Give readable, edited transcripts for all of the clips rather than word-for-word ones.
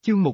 Chương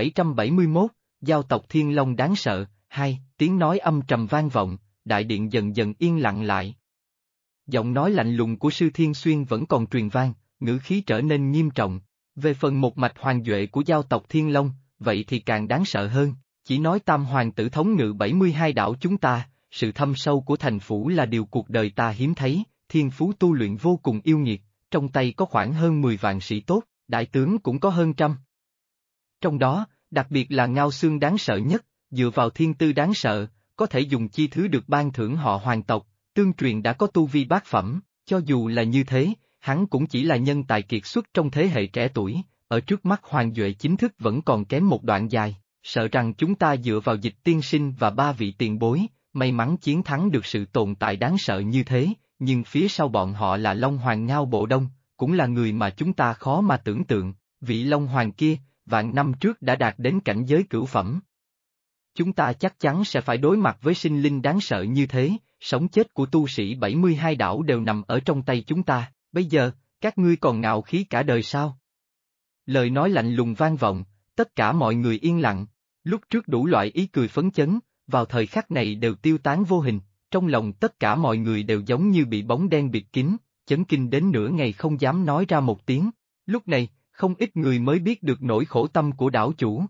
1771, Giao tộc Thiên Long đáng sợ, tiếng nói âm trầm vang vọng, đại điện dần dần yên lặng lại. Giọng nói lạnh lùng của Sư Thiên Xuyên vẫn còn truyền vang, ngữ khí trở nên nghiêm trọng. Về phần một mạch hoàng duệ của giao tộc Thiên Long, vậy thì càng đáng sợ hơn, chỉ nói tam hoàng tử thống ngự 72 đảo chúng ta, sự thâm sâu của thành phủ là điều cuộc đời ta hiếm thấy, thiên phú tu luyện vô cùng yêu nghiệt, trong tay có khoảng hơn 10 vạn sĩ tốt, đại tướng cũng có hơn trăm. Trong đó, đặc biệt là Ngao Xương đáng sợ nhất, dựa vào thiên tư đáng sợ, có thể dùng chi thứ được ban thưởng họ hoàng tộc, tương truyền đã có tu vi bát phẩm, cho dù là như thế, hắn cũng chỉ là nhân tài kiệt xuất trong thế hệ trẻ tuổi, ở trước mắt hoàng duệ chính thức vẫn còn kém một đoạn dài, sợ rằng chúng ta dựa vào Dịch tiên sinh và 3 vị tiền bối, may mắn chiến thắng được sự tồn tại đáng sợ như thế, nhưng phía sau bọn họ là Long Hoàng Ngao Bộ Đông, cũng là người mà chúng ta khó mà tưởng tượng, vị Long Hoàng kia, vạn năm trước đã đạt đến cảnh giới cửu phẩm. Chúng ta chắc chắn sẽ phải đối mặt với sinh linh đáng sợ như thế, sống chết của tu sĩ 72 đảo đều nằm ở trong tay chúng ta, bây giờ, các ngươi còn ngạo khí cả đời sao? Lời nói lạnh lùng vang vọng, tất cả mọi người yên lặng, lúc trước đủ loại ý cười phấn chấn, vào thời khắc này đều tiêu tán vô hình, trong lòng tất cả mọi người đều giống như bị bóng đen bịt kín, chấn kinh đến nửa ngày không dám nói ra một tiếng, lúc này, không ít người mới biết được nỗi khổ tâm của đảo chủ.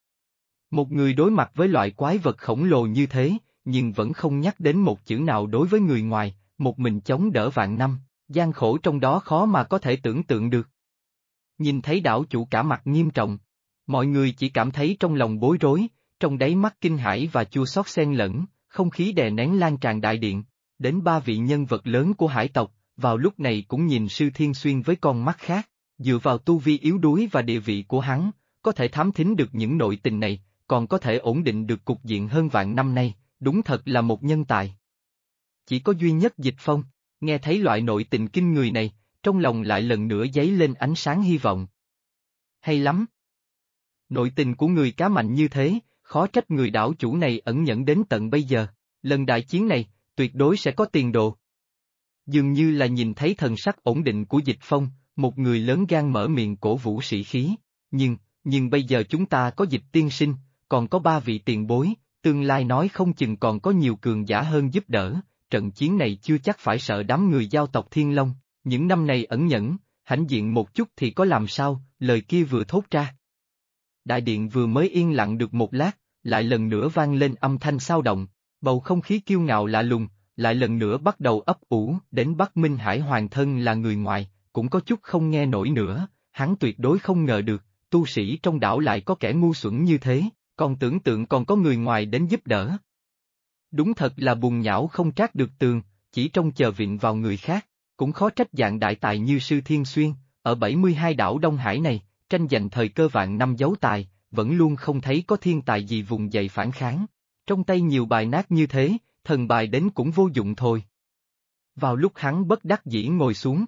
Một người đối mặt với loại quái vật khổng lồ như thế, nhưng vẫn không nhắc đến một chữ nào đối với người ngoài, một mình chống đỡ vạn năm, gian khổ trong đó khó mà có thể tưởng tượng được. Nhìn thấy đảo chủ cả mặt nghiêm trọng, mọi người chỉ cảm thấy trong lòng bối rối, trong đáy mắt kinh hãi và chua xót xen lẫn, không khí đè nén lan tràn đại điện, đến 3 vị nhân vật lớn của hải tộc, vào lúc này cũng nhìn Sư Thiên Xuyên với con mắt khác, dựa vào tu vi yếu đuối và địa vị của hắn, có thể thám thính được những nội tình này, còn có thể ổn định được cục diện hơn vạn năm nay, đúng thật là một nhân tài. Chỉ có duy nhất Dịch Phong, nghe thấy loại nội tình kinh người này, trong lòng lại lần nữa dấy lên ánh sáng hy vọng. Hay lắm! Nội tình của người cá mạnh như thế, khó trách người đảo chủ này ẩn nhẫn đến tận bây giờ, lần đại chiến này, tuyệt đối sẽ có tiền đồ. Dường như là nhìn thấy thần sắc ổn định của Dịch Phong, một người lớn gan mở miệng cổ vũ sĩ khí, nhưng bây giờ chúng ta có Dịch tiên sinh, còn có 3 vị tiền bối, tương lai nói không chừng còn có nhiều cường giả hơn giúp đỡ, trận chiến này chưa chắc phải sợ đám người giao tộc Thiên Long, những năm này ẩn nhẫn, hãnh diện một chút thì có làm sao, lời kia vừa thốt ra. Đại điện vừa mới yên lặng được một lát, lại lần nữa vang lên âm thanh xao động, bầu không khí kiêu ngạo lạ lùng, lại lần nữa bắt đầu ấp ủ, đến Bắc Minh Hải Hoàng thân là người ngoài, cũng có chút không nghe nổi nữa, hắn tuyệt đối không ngờ được, tu sĩ trong đảo lại có kẻ ngu xuẩn như thế, còn tưởng tượng còn có người ngoài đến giúp đỡ. Đúng thật là bùn nhão không trát được tường, chỉ trông chờ vịn vào người khác, cũng khó trách dạng đại tài như Sư Thiên Xuyên, ở 72 đảo Đông Hải này, tranh giành thời cơ vạn năm giấu tài, vẫn luôn không thấy có thiên tài gì vùng dậy phản kháng. Trong tay nhiều bài nát như thế, thần bài đến cũng vô dụng thôi. Vào lúc hắn bất đắc dĩ ngồi xuống,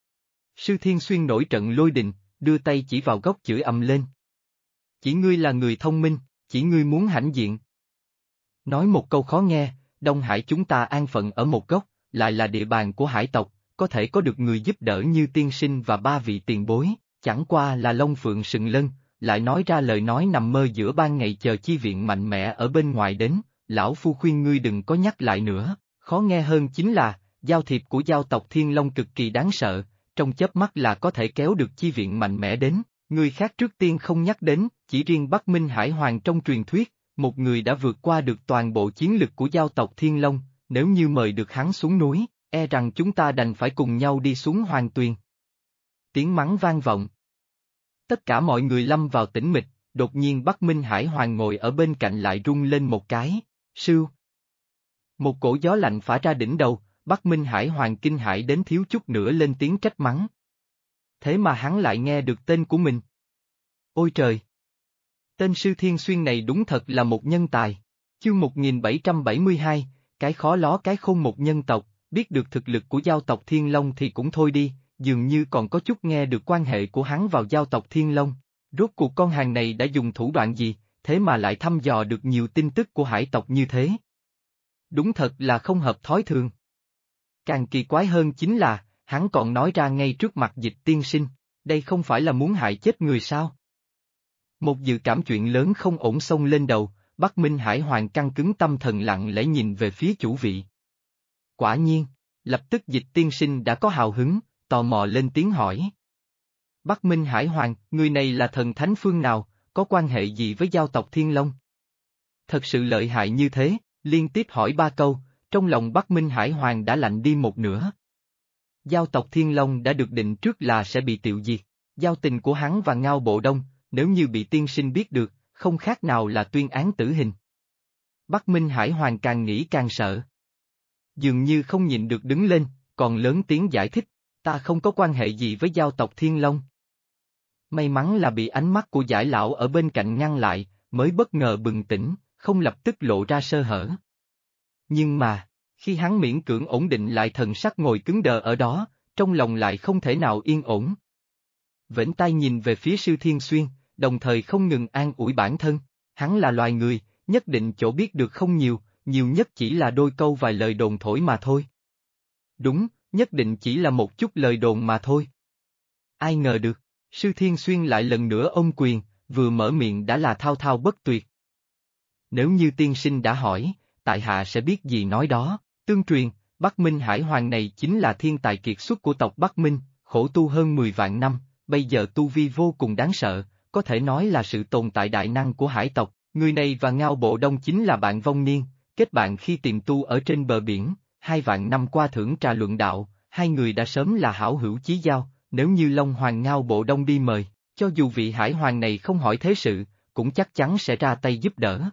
Sư Thiên Xuyên nổi trận lôi đình, đưa tay chỉ vào góc chửi ầm lên. Chỉ ngươi là người thông minh, chỉ ngươi muốn hãnh diện. Nói một câu khó nghe, Đông Hải chúng ta an phận ở một góc, lại là địa bàn của hải tộc, có thể có được người giúp đỡ như tiên sinh và 3 vị tiền bối, chẳng qua là Long Phượng sừng lân, lại nói ra lời nói nằm mơ giữa ban ngày chờ chi viện mạnh mẽ ở bên ngoài đến, lão phu khuyên ngươi đừng có nhắc lại nữa, khó nghe hơn chính là, giao thiệp của giao tộc Thiên Long cực kỳ đáng sợ, trong chớp mắt là có thể kéo được chi viện mạnh mẽ đến, người khác trước tiên không nhắc đến, chỉ riêng Bắc Minh Hải Hoàng trong truyền thuyết, một người đã vượt qua được toàn bộ chiến lực của giao tộc Thiên Long, nếu như mời được hắn xuống núi, e rằng chúng ta đành phải cùng nhau đi xuống Hoàng Tuyền. Tiếng mắng vang vọng. Tất cả mọi người lâm vào tĩnh mịch, đột nhiên Bắc Minh Hải Hoàng ngồi ở bên cạnh lại rung lên một cái, sưu. Một cổ gió lạnh phả ra đỉnh đầu, Bắc Minh Hải Hoàng kinh hãi đến thiếu chút nữa lên tiếng trách mắng. Thế mà hắn lại nghe được tên của mình. Ôi trời! Tên Sư Thiên Xuyên này đúng thật là một nhân tài. Chương 1772, cái khó ló cái khôn một nhân tộc, biết được thực lực của giao tộc Thiên Long thì cũng thôi đi, dường như còn có chút nghe được quan hệ của hắn vào giao tộc Thiên Long. Rốt cuộc con hàng này đã dùng thủ đoạn gì, thế mà lại thăm dò được nhiều tin tức của hải tộc như thế. Đúng thật là không hợp thói thường. Càng kỳ quái hơn chính là, hắn còn nói ra ngay trước mặt Dịch tiên sinh, đây không phải là muốn hại chết người sao? Một dự cảm chuyện lớn không ổn xông lên đầu, Bắc Minh Hải Hoàng căng cứng tâm thần lặng lẽ nhìn về phía chủ vị. Quả nhiên, lập tức Dịch tiên sinh đã có hào hứng, tò mò lên tiếng hỏi. Bắc Minh Hải Hoàng, người này là thần thánh phương nào, có quan hệ gì với giao tộc Thiên Long? Thật sự lợi hại như thế, liên tiếp hỏi 3 câu, trong lòng Bắc Minh Hải Hoàng đã lạnh đi một nửa. Giao tộc Thiên Long đã được định trước là sẽ bị tiêu diệt, giao tình của hắn và Ngao Bộ Đông, nếu như bị tiên sinh biết được, không khác nào là tuyên án tử hình. Bắc Minh Hải Hoàng càng nghĩ càng sợ. Dường như không nhịn được đứng lên, còn lớn tiếng giải thích, ta không có quan hệ gì với giao tộc Thiên Long. May mắn là bị ánh mắt của giải lão ở bên cạnh ngăn lại, mới bất ngờ bừng tỉnh, không lập tức lộ ra sơ hở. Nhưng mà, khi hắn miễn cưỡng ổn định lại thần sắc ngồi cứng đờ ở đó, trong lòng lại không thể nào yên ổn. Vểnh tai nhìn về phía Sư Thiên Xuyên, đồng thời không ngừng an ủi bản thân, hắn là loài người, nhất định chỗ biết được không nhiều, nhiều nhất chỉ là đôi câu vài lời đồn thổi mà thôi. Đúng, nhất định chỉ là một chút lời đồn mà thôi. Ai ngờ được, Sư Thiên Xuyên lại lần nữa ôm quyền, vừa mở miệng đã là thao thao bất tuyệt. Nếu như tiên sinh đã hỏi, tại hạ sẽ biết gì nói đó, tương truyền, Bắc Minh Hải Hoàng này chính là thiên tài kiệt xuất của tộc Bắc Minh, khổ tu hơn 10 vạn năm, bây giờ tu vi vô cùng đáng sợ, có thể nói là sự tồn tại đại năng của hải tộc, người này và Ngao Bộ Đông chính là bạn vong niên, kết bạn khi tìm tu ở trên bờ biển, 2 vạn năm qua thưởng trà luận đạo, hai người đã sớm là hảo hữu chí giao, nếu như Long Hoàng Ngao Bộ Đông đi mời, cho dù vị Hải Hoàng này không hỏi thế sự, cũng chắc chắn sẽ ra tay giúp đỡ.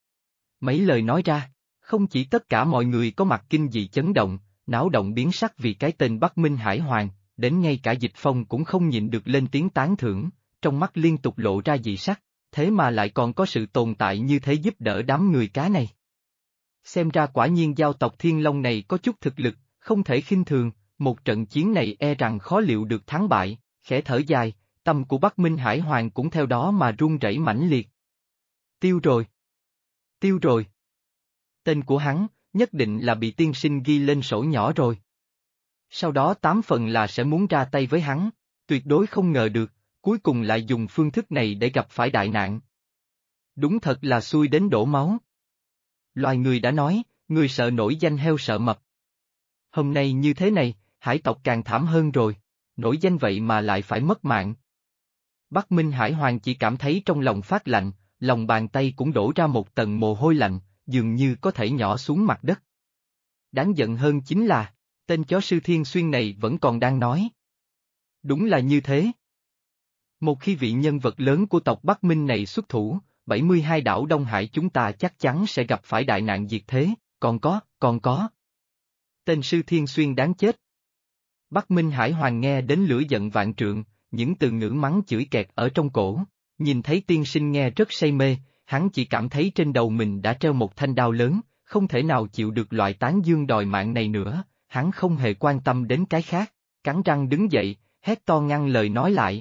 Mấy lời nói ra, không chỉ tất cả mọi người có mặt kinh dị chấn động, náo động biến sắc vì cái tên Bắc Minh Hải Hoàng, đến ngay cả Dịch Phong cũng không nhịn được lên tiếng tán thưởng, trong mắt liên tục lộ ra dị sắc, thế mà lại còn có sự tồn tại như thế giúp đỡ đám người cá này. Xem ra quả nhiên giao tộc Thiên Long này có chút thực lực, không thể khinh thường, một trận chiến này e rằng khó liệu được thắng bại, khẽ thở dài, tâm của Bắc Minh Hải Hoàng cũng theo đó mà run rẩy mãnh liệt. Tiêu rồi. Tiêu rồi. Tên của hắn, nhất định là bị tiên sinh ghi lên sổ nhỏ rồi. Sau đó 8 phần là sẽ muốn ra tay với hắn, tuyệt đối không ngờ được, cuối cùng lại dùng phương thức này để gặp phải đại nạn. Đúng thật là xui đến đổ máu. Loài người đã nói, người sợ nổi danh heo sợ mập. Hôm nay như thế này, hải tộc càng thảm hơn rồi, nổi danh vậy mà lại phải mất mạng. Bắc Minh Hải Hoàng chỉ cảm thấy trong lòng phát lạnh, lòng bàn tay cũng đổ ra một tầng mồ hôi lạnh, dường như có thể nhỏ xuống mặt đất. Đáng giận hơn chính là, tên chó Sư Thiên Xuyên này vẫn còn đang nói. Đúng là như thế. Một khi vị nhân vật lớn của tộc Bắc Minh này xuất thủ, 72 đảo Đông Hải chúng ta chắc chắn sẽ gặp phải đại nạn diệt thế, còn có. Tên Sư Thiên Xuyên đáng chết. Bắc Minh Hải Hoàng nghe đến lửa giận vạn trượng, những từ ngữ mắng chửi kẹt ở trong cổ, nhìn thấy tiên sinh nghe rất say mê, hắn chỉ cảm thấy trên đầu mình đã treo một thanh đao lớn, không thể nào chịu được loại tán dương đòi mạng này nữa, hắn không hề quan tâm đến cái khác, cắn răng đứng dậy, hét to ngăn lời nói lại.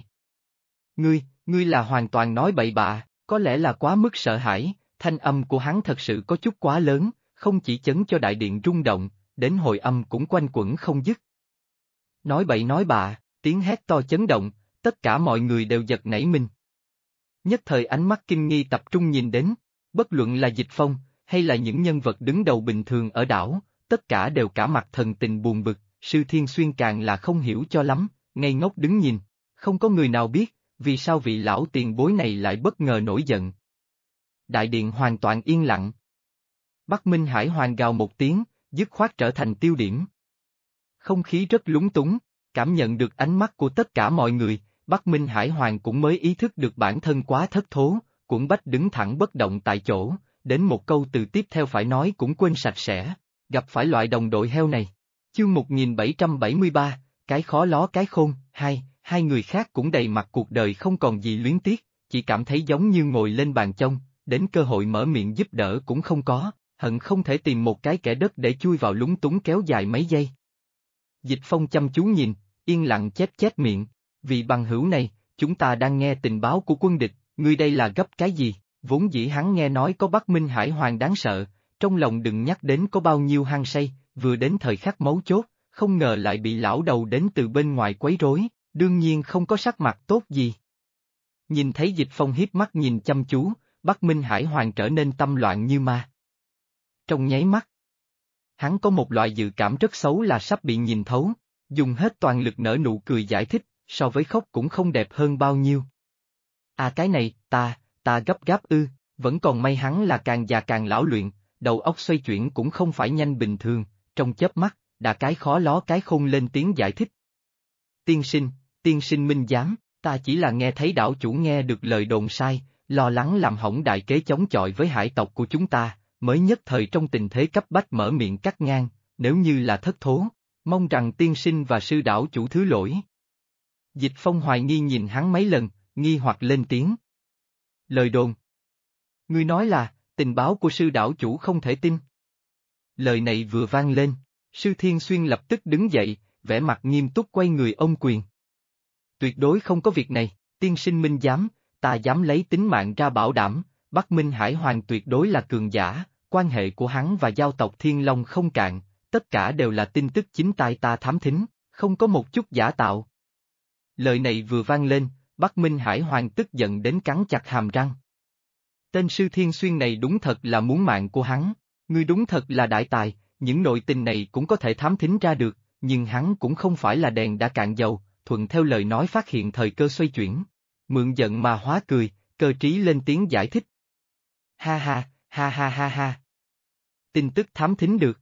Ngươi là hoàn toàn nói bậy bạ, có lẽ là quá mức sợ hãi, thanh âm của hắn thật sự có chút quá lớn, không chỉ chấn cho đại điện rung động, đến hồi âm cũng quanh quẩn không dứt. Nói bậy nói bạ, tiếng hét to chấn động, tất cả mọi người đều giật nảy mình. Nhất thời ánh mắt kinh nghi tập trung nhìn đến, bất luận là Dịch Phong, hay là những nhân vật đứng đầu bình thường ở đảo, tất cả đều cả mặt thần tình buồn bực, Sư Thiên Xuyên càng là không hiểu cho lắm, ngây ngốc đứng nhìn, không có người nào biết, vì sao vị lão tiền bối này lại bất ngờ nổi giận. Đại điện hoàn toàn yên lặng. Bắc Minh Hải Hoàng gào một tiếng, dứt khoát trở thành tiêu điểm. Không khí rất lúng túng, cảm nhận được ánh mắt của tất cả mọi người, Bắc Minh Hải Hoàng cũng mới ý thức được bản thân quá thất thố, cuộn bách đứng thẳng bất động tại chỗ, đến một câu từ tiếp theo phải nói cũng quên sạch sẽ, gặp phải loại đồng đội heo này. Chương 1773, cái khó ló cái khôn, hai người khác cũng đầy mặt cuộc đời không còn gì luyến tiếc, chỉ cảm thấy giống như ngồi lên bàn chông, đến cơ hội mở miệng giúp đỡ cũng không có, hận không thể tìm một cái kẻ đất để chui vào lúng túng kéo dài mấy giây. Dịch Phong chăm chú nhìn, yên lặng chép miệng, vì bằng hữu này, chúng ta đang nghe tình báo của quân địch, ngươi đây là gấp cái gì, vốn dĩ hắn nghe nói có Bắc Minh Hải Hoàng đáng sợ, trong lòng đừng nhắc đến có bao nhiêu hăng say, vừa đến thời khắc mấu chốt, không ngờ lại bị lão đầu đến từ bên ngoài quấy rối, đương nhiên không có sắc mặt tốt gì. Nhìn thấy Dịch Phong hiếp mắt nhìn chăm chú, Bắc Minh Hải Hoàng trở nên tâm loạn như ma. Trong nháy mắt, hắn có một loại dự cảm rất xấu là sắp bị nhìn thấu, dùng hết toàn lực nở nụ cười giải thích, so với khóc cũng không đẹp hơn bao nhiêu. À cái này, ta gấp gáp ư, vẫn còn may hắn là càng già càng lão luyện, đầu óc xoay chuyển cũng không phải nhanh bình thường, trong chớp mắt, đã cái khó ló cái khôn lên tiếng giải thích. Tiên sinh minh giám, ta chỉ là nghe thấy đảo chủ nghe được lời đồn sai, lo lắng làm hỏng đại kế chống chọi với hải tộc của chúng ta, mới nhất thời trong tình thế cấp bách mở miệng cắt ngang, nếu như là thất thố, mong rằng tiên sinh và sư đảo chủ thứ lỗi. Dịch Phong hoài nghi nhìn hắn mấy lần, nghi hoặc lên tiếng. Lời đồn. Ngươi nói là, tình báo của sư đảo chủ không thể tin. Lời này vừa vang lên, sư Thiên Xuyên lập tức đứng dậy, vẻ mặt nghiêm túc quay người ôm quyền. Tuyệt đối không có việc này, tiên sinh minh giám, ta dám lấy tính mạng ra bảo đảm, Bắc Minh Hải Hoàng tuyệt đối là cường giả, quan hệ của hắn và giao tộc Thiên Long không cạn, tất cả đều là tin tức chính tai ta thám thính, không có một chút giả tạo. Lời này vừa vang lên, Bắc Minh Hải Hoàng tức giận đến cắn chặt hàm răng. Tên sư Thiên Xuyên này đúng thật là muốn mạng của hắn, ngươi đúng thật là đại tài, những nội tình này cũng có thể thám thính ra được, nhưng hắn cũng không phải là đèn đã cạn dầu, thuận theo lời nói phát hiện thời cơ xoay chuyển. Mượn giận mà hóa cười, cơ trí lên tiếng giải thích. Ha ha, ha ha ha ha. Tin tức thám thính được.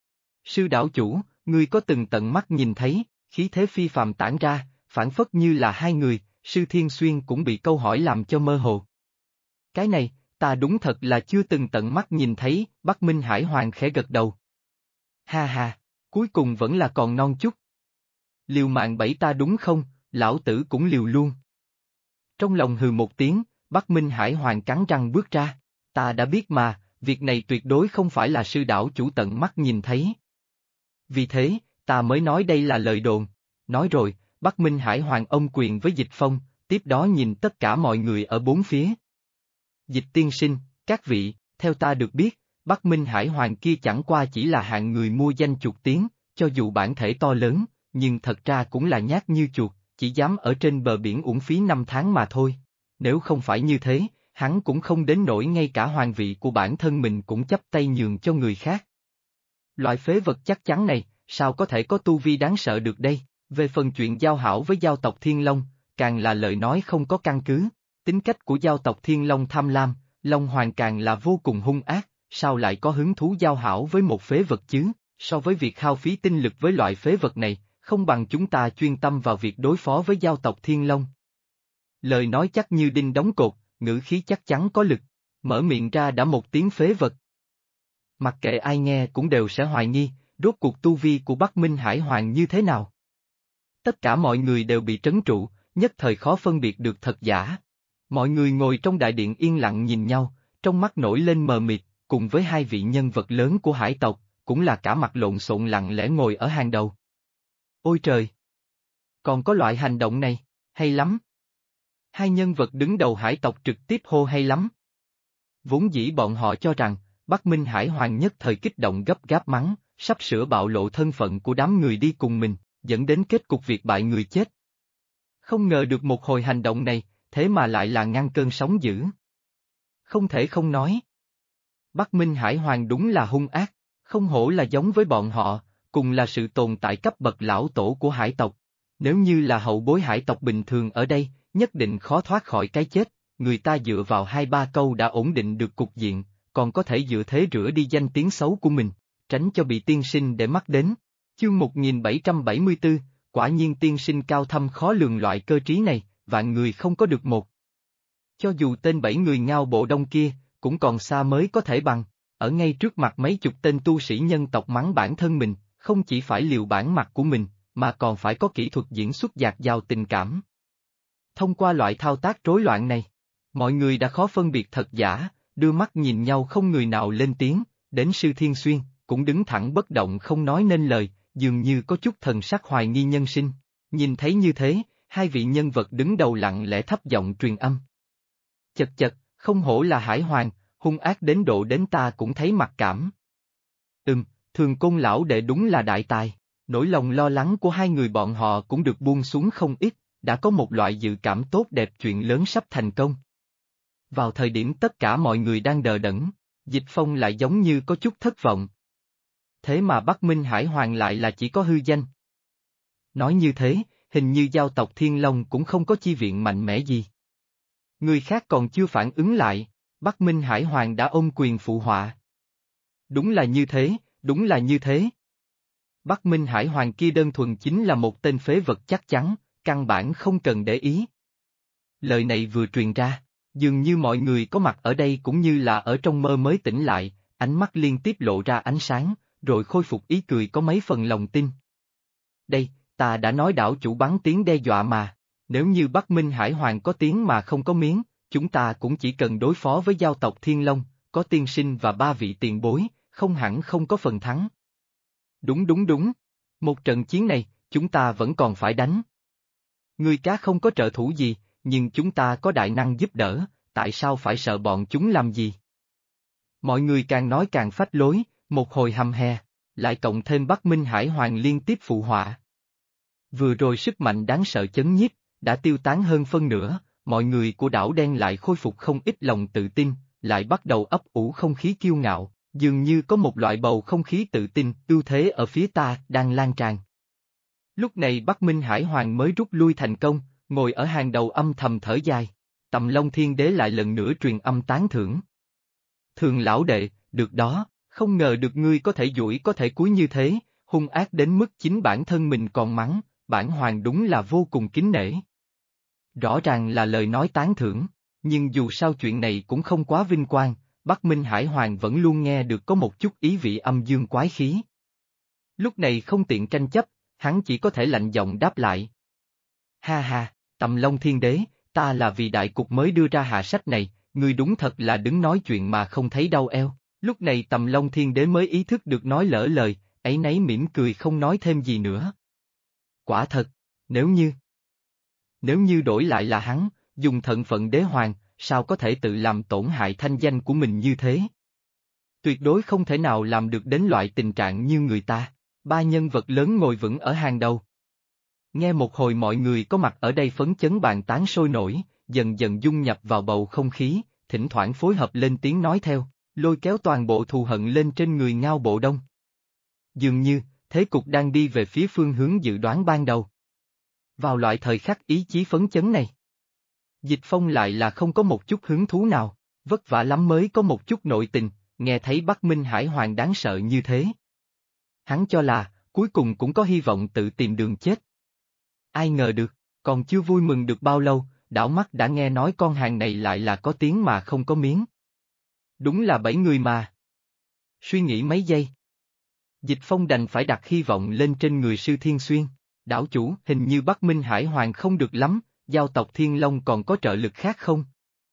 Sư đảo chủ, ngươi có từng tận mắt nhìn thấy, khí thế phi phàm tản ra, phản phất như là hai người, sư Thiên Xuyên cũng bị câu hỏi làm cho mơ hồ. Cái này, ta đúng thật là chưa từng tận mắt nhìn thấy, Bắc Minh Hải Hoàng khẽ gật đầu. Ha ha, cuối cùng vẫn là còn non chút. Liều mạng bẫy ta đúng không, lão tử cũng liều luôn. Trong lòng hừ một tiếng, Bắc Minh Hải Hoàng cắn răng bước ra, ta đã biết mà, việc này tuyệt đối không phải là sư đảo chủ tận mắt nhìn thấy. Vì thế, ta mới nói đây là lời đồn, nói rồi, Bắc Minh Hải Hoàng ôm quyền với Dịch Phong, tiếp đó nhìn tất cả mọi người ở bốn phía. Dịch tiên sinh, các vị, theo ta được biết, Bắc Minh Hải Hoàng kia chẳng qua chỉ là hạng người mua danh chuột tiếng, cho dù bản thể to lớn, nhưng thật ra cũng là nhát như chuột, chỉ dám ở trên bờ biển uổng phí 5 tháng mà thôi. Nếu không phải như thế, hắn cũng không đến nỗi ngay cả hoàng vị của bản thân mình cũng chấp tay nhường cho người khác. Loại phế vật chắc chắn này, sao có thể có tu vi đáng sợ được đây? Về phần chuyện giao hảo với giao tộc Thiên Long, càng là lời nói không có căn cứ. Tính cách của giao tộc Thiên Long tham lam, Long Hoàng càng là vô cùng hung ác, sao lại có hứng thú giao hảo với một phế vật chứ? So với việc hao phí tinh lực với loại phế vật này, không bằng chúng ta chuyên tâm vào việc đối phó với giao tộc Thiên Long. Lời nói chắc như đinh đóng cột, ngữ khí chắc chắn có lực, mở miệng ra đã một tiếng phế vật. Mặc kệ ai nghe cũng đều sẽ hoài nghi, rốt cuộc tu vi của Bắc Minh Hải Hoàng như thế nào. Tất cả mọi người đều bị trấn trụ, nhất thời khó phân biệt được thật giả. Mọi người ngồi trong đại điện yên lặng nhìn nhau, trong mắt nổi lên mờ mịt, cùng với hai vị nhân vật lớn của hải tộc, cũng là cả mặt lộn xộn lặng lẽ ngồi ở hàng đầu. Ôi trời! Còn có loại hành động này, hay lắm! Hai nhân vật đứng đầu hải tộc trực tiếp hô hay lắm. Vốn dĩ bọn họ cho rằng, Bắc Minh Hải Hoàng nhất thời kích động gấp gáp mắng, sắp sửa bạo lộ thân phận của đám người đi cùng mình, dẫn đến kết cục việc bại người chết. Không ngờ được một hồi hành động này, thế mà lại là ngăn cơn sóng dữ. Không thể không nói. Bắc Minh Hải Hoàng đúng là hung ác, không hổ là giống với bọn họ, cùng là sự tồn tại cấp bậc lão tổ của hải tộc. Nếu như là hậu bối hải tộc bình thường ở đây, nhất định khó thoát khỏi cái chết, người ta dựa vào 2-3 câu đã ổn định được cục diện, còn có thể dựa thế rửa đi danh tiếng xấu của mình, tránh cho bị tiên sinh để mắt đến. Chương 1774, quả nhiên tiên sinh cao thâm khó lường loại cơ trí này, vạn người không có được một. Cho dù tên 7 người Ngao Bộ Đông kia, cũng còn xa mới có thể bằng, ở ngay trước mặt mấy chục tên tu sĩ nhân tộc mắng bản thân mình, không chỉ phải liều bản mặt của mình, mà còn phải có kỹ thuật diễn xuất dạt dào tình cảm. Thông qua loại thao tác rối loạn này, mọi người đã khó phân biệt thật giả, đưa mắt nhìn nhau không người nào lên tiếng, đến sư Thiên Xuyên, cũng đứng thẳng bất động không nói nên lời, dường như có chút thần sắc hoài nghi nhân sinh. Nhìn thấy như thế, hai vị nhân vật đứng đầu lặng lẽ thấp giọng truyền âm. Chật chật, không hổ là Hải Hoàng, hung ác đến độ đến ta cũng thấy mặc cảm. Thường Côn lão đệ đúng là đại tài, nỗi lòng lo lắng của hai người bọn họ cũng được buông xuống không ít, đã có một loại dự cảm tốt đẹp chuyện lớn sắp thành công. Vào thời điểm tất cả mọi người đang đờ đẫn, Dịch Phong lại giống như có chút thất vọng. Thế mà Bắc Minh Hải Hoàng lại là chỉ có hư danh. Nói như thế, hình như giao tộc Thiên Long cũng không có chi viện mạnh mẽ gì. Người khác còn chưa phản ứng lại, Bắc Minh Hải Hoàng đã ôm quyền phụ họa. Đúng là như thế, đúng là như thế. Bắc Minh Hải Hoàng kia đơn thuần chính là một tên phế vật chắc chắn, căn bản không cần để ý. Lời này vừa truyền ra, dường như mọi người có mặt ở đây cũng như là ở trong mơ mới tỉnh lại, ánh mắt liên tiếp lộ ra ánh sáng, rồi khôi phục ý cười có mấy phần lòng tin. Đây, ta đã nói đảo chủ bắn tiếng đe dọa mà, nếu như Bắc Minh Hải Hoàng có tiếng mà không có miếng, chúng ta cũng chỉ cần đối phó với giao tộc Thiên Long, có tiên sinh và 3 vị tiền bối, không hẳn không có phần thắng. Đúng đúng đúng, một trận chiến này, chúng ta vẫn còn phải đánh. Người cá không có trợ thủ gì, nhưng chúng ta có đại năng giúp đỡ, tại sao phải sợ bọn chúng làm gì? Mọi người càng nói càng phách lối, một hồi hăm he, lại cộng thêm Bắc Minh Hải Hoàng liên tiếp phụ họa. Vừa rồi sức mạnh đáng sợ chấn nhiếp, đã tiêu tán hơn phân nửa, mọi người của đảo đen lại khôi phục không ít lòng tự tin, lại bắt đầu ấp ủ không khí kiêu ngạo, dường như có một loại bầu không khí tự tin, ưu thế ở phía ta đang lan tràn. Lúc này Bắc Minh Hải Hoàng mới rút lui thành công, ngồi ở hàng đầu âm thầm thở dài. Tầm Long Thiên Đế lại lần nữa truyền âm tán thưởng. Thường lão đệ, được đó, không ngờ được ngươi có thể duỗi có thể cúi như thế, hung ác đến mức chính bản thân mình còn mắng, bản hoàng đúng là vô cùng kính nể. Rõ ràng là lời nói tán thưởng, nhưng dù sao chuyện này cũng không quá vinh quang, Bắc Minh Hải Hoàng vẫn luôn nghe được có một chút ý vị âm dương quái khí. Lúc này không tiện tranh chấp, hắn chỉ có thể lạnh giọng đáp lại. Ha ha, Tầm Long Thiên Đế, ta là vì đại cục mới đưa ra hạ sách này, ngươi đúng thật là đứng nói chuyện mà không thấy đau eo. Lúc này Tầm Long Thiên Đế mới ý thức được nói lỡ lời, ấy nấy mỉm cười không nói thêm gì nữa. Quả thật, nếu như đổi lại là hắn, dùng thân phận đế hoàng, sao có thể tự làm tổn hại thanh danh của mình như thế? Tuyệt đối không thể nào làm được đến loại tình trạng như người ta. 3 nhân vật lớn ngồi vững ở hàng đầu. Nghe một hồi mọi người có mặt ở đây phấn chấn bàn tán sôi nổi, dần dần dung nhập vào bầu không khí, thỉnh thoảng phối hợp lên tiếng nói theo, lôi kéo toàn bộ thù hận lên trên người Ngao Bộ Đông. Dường như, thế cục đang đi về phía phương hướng dự đoán ban đầu. Vào loại thời khắc ý chí phấn chấn này, Dịch Phong lại là không có một chút hứng thú nào, vất vả lắm mới có một chút nội tình, nghe thấy Bắc Minh Hải Hoàng đáng sợ như thế. Hắn cho là, cuối cùng cũng có hy vọng tự tìm đường chết. Ai ngờ được, còn chưa vui mừng được bao lâu, đảo mắt đã nghe nói con hàng này lại là có tiếng mà không có miếng. Đúng là 7 người mà. Suy nghĩ mấy giây. Dịch Phong đành phải đặt hy vọng lên trên người Sư Thiên Xuyên. Đảo chủ, hình như Bắc Minh Hải Hoàng không được lắm, giao tộc Thiên Long còn có trợ lực khác không?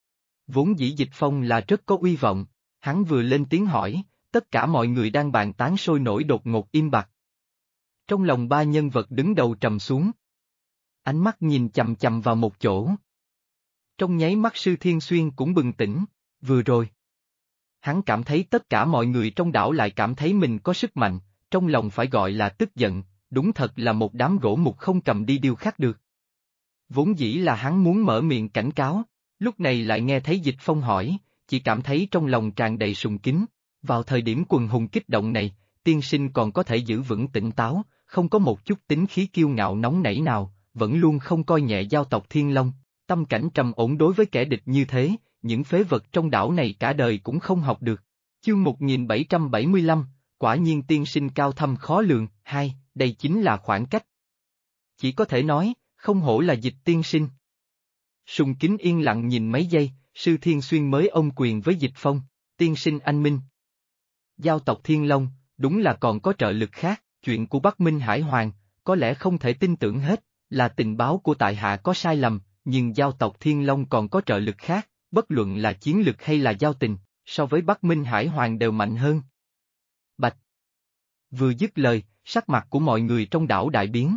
Vốn dĩ Dịch Phong là rất có uy vọng, hắn vừa lên tiếng hỏi, tất cả mọi người đang bàn tán sôi nổi đột ngột im bặt. Trong lòng 3 nhân vật đứng đầu trầm xuống. Ánh mắt nhìn chằm chằm vào một chỗ. Trong nháy mắt Sư Thiên Xuyên cũng bừng tỉnh, vừa rồi. Hắn cảm thấy tất cả mọi người trong đảo lại cảm thấy mình có sức mạnh, trong lòng phải gọi là tức giận, đúng thật là một đám gỗ mục không cầm đi điêu khắc được. Vốn dĩ là hắn muốn mở miệng cảnh cáo, lúc này lại nghe thấy Dịch Phong hỏi, chỉ cảm thấy trong lòng tràn đầy sùng kính. Vào thời điểm quần hùng kích động này, tiên sinh còn có thể giữ vững tỉnh táo, không có một chút tính khí kiêu ngạo nóng nảy nào, vẫn luôn không coi nhẹ giao tộc Thiên Long, tâm cảnh trầm ổn đối với kẻ địch như thế, những phế vật trong đảo này cả đời cũng không học được. Chương 1775, quả nhiên tiên sinh cao thâm khó lường, đây chính là khoảng cách. Chỉ có thể nói, không hổ là Dịch tiên sinh. Sùng kính yên lặng nhìn mấy giây, Sư Thiên Xuyên mới ôm quyền với Dịch Phong, tiên sinh anh minh. Giao tộc Thiên Long, đúng là còn có trợ lực khác, chuyện của Bắc Minh Hải Hoàng, có lẽ không thể tin tưởng hết, là tình báo của tại hạ có sai lầm, nhưng giao tộc Thiên Long còn có trợ lực khác, bất luận là chiến lực hay là giao tình, so với Bắc Minh Hải Hoàng đều mạnh hơn. Bạch. Vừa dứt lời, sắc mặt của mọi người trong đảo đại biến.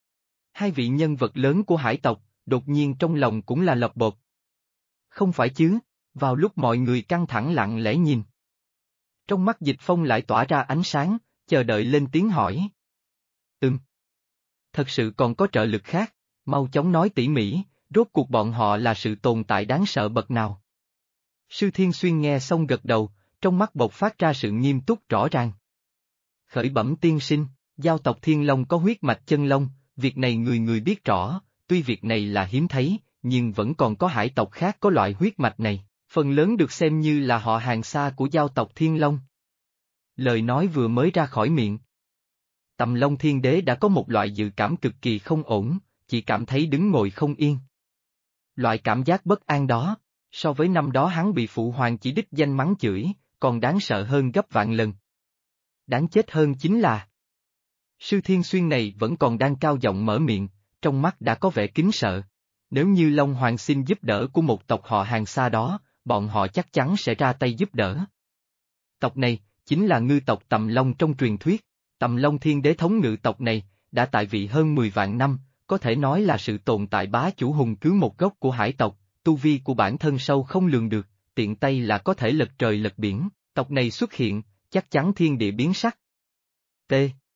2 vị nhân vật lớn của hải tộc, đột nhiên trong lòng cũng là lột bột. Không phải chứ, vào lúc mọi người căng thẳng lặng lẽ nhìn. Trong mắt Dịch Phong lại tỏa ra ánh sáng, chờ đợi lên tiếng hỏi. Thật sự còn có trợ lực khác, Mau chóng nói tỉ mỉ, rốt cuộc bọn họ là sự tồn tại đáng sợ bậc nào. Sư Thiên Xuyên nghe xong gật đầu, trong mắt bộc phát ra sự nghiêm túc rõ ràng. Khởi bẩm tiên sinh, giao tộc Thiên Long có huyết mạch chân long, việc này người người biết rõ, tuy việc này là hiếm thấy, nhưng vẫn còn có hải tộc khác có loại huyết mạch này, phần lớn được xem như là họ hàng xa của giao tộc Thiên Long. Lời nói vừa mới ra khỏi miệng. Tầm Long Thiên Đế đã có một loại dự cảm cực kỳ không ổn, chỉ cảm thấy đứng ngồi không yên. Loại cảm giác bất an đó, so với năm đó hắn bị phụ hoàng chỉ đích danh mắng chửi, còn đáng sợ hơn gấp vạn lần. Đáng chết hơn chính là Sư Thiên Xuyên này vẫn còn đang cao giọng mở miệng, trong mắt đã có vẻ kính sợ. Nếu như Long Hoàng xin giúp đỡ của một tộc họ hàng xa đó, bọn họ chắc chắn sẽ ra tay giúp đỡ. Tộc này, chính là ngư tộc Tầm Long trong truyền thuyết. Tầm Long Thiên Đế thống ngự tộc này, đã tại vị hơn 10 vạn năm, có thể nói là sự tồn tại bá chủ hùng cứ một gốc của hải tộc, tu vi của bản thân sâu không lường được, tiện tay là có thể lật trời lật biển, tộc này xuất hiện, chắc chắn thiên địa biến sắc. T.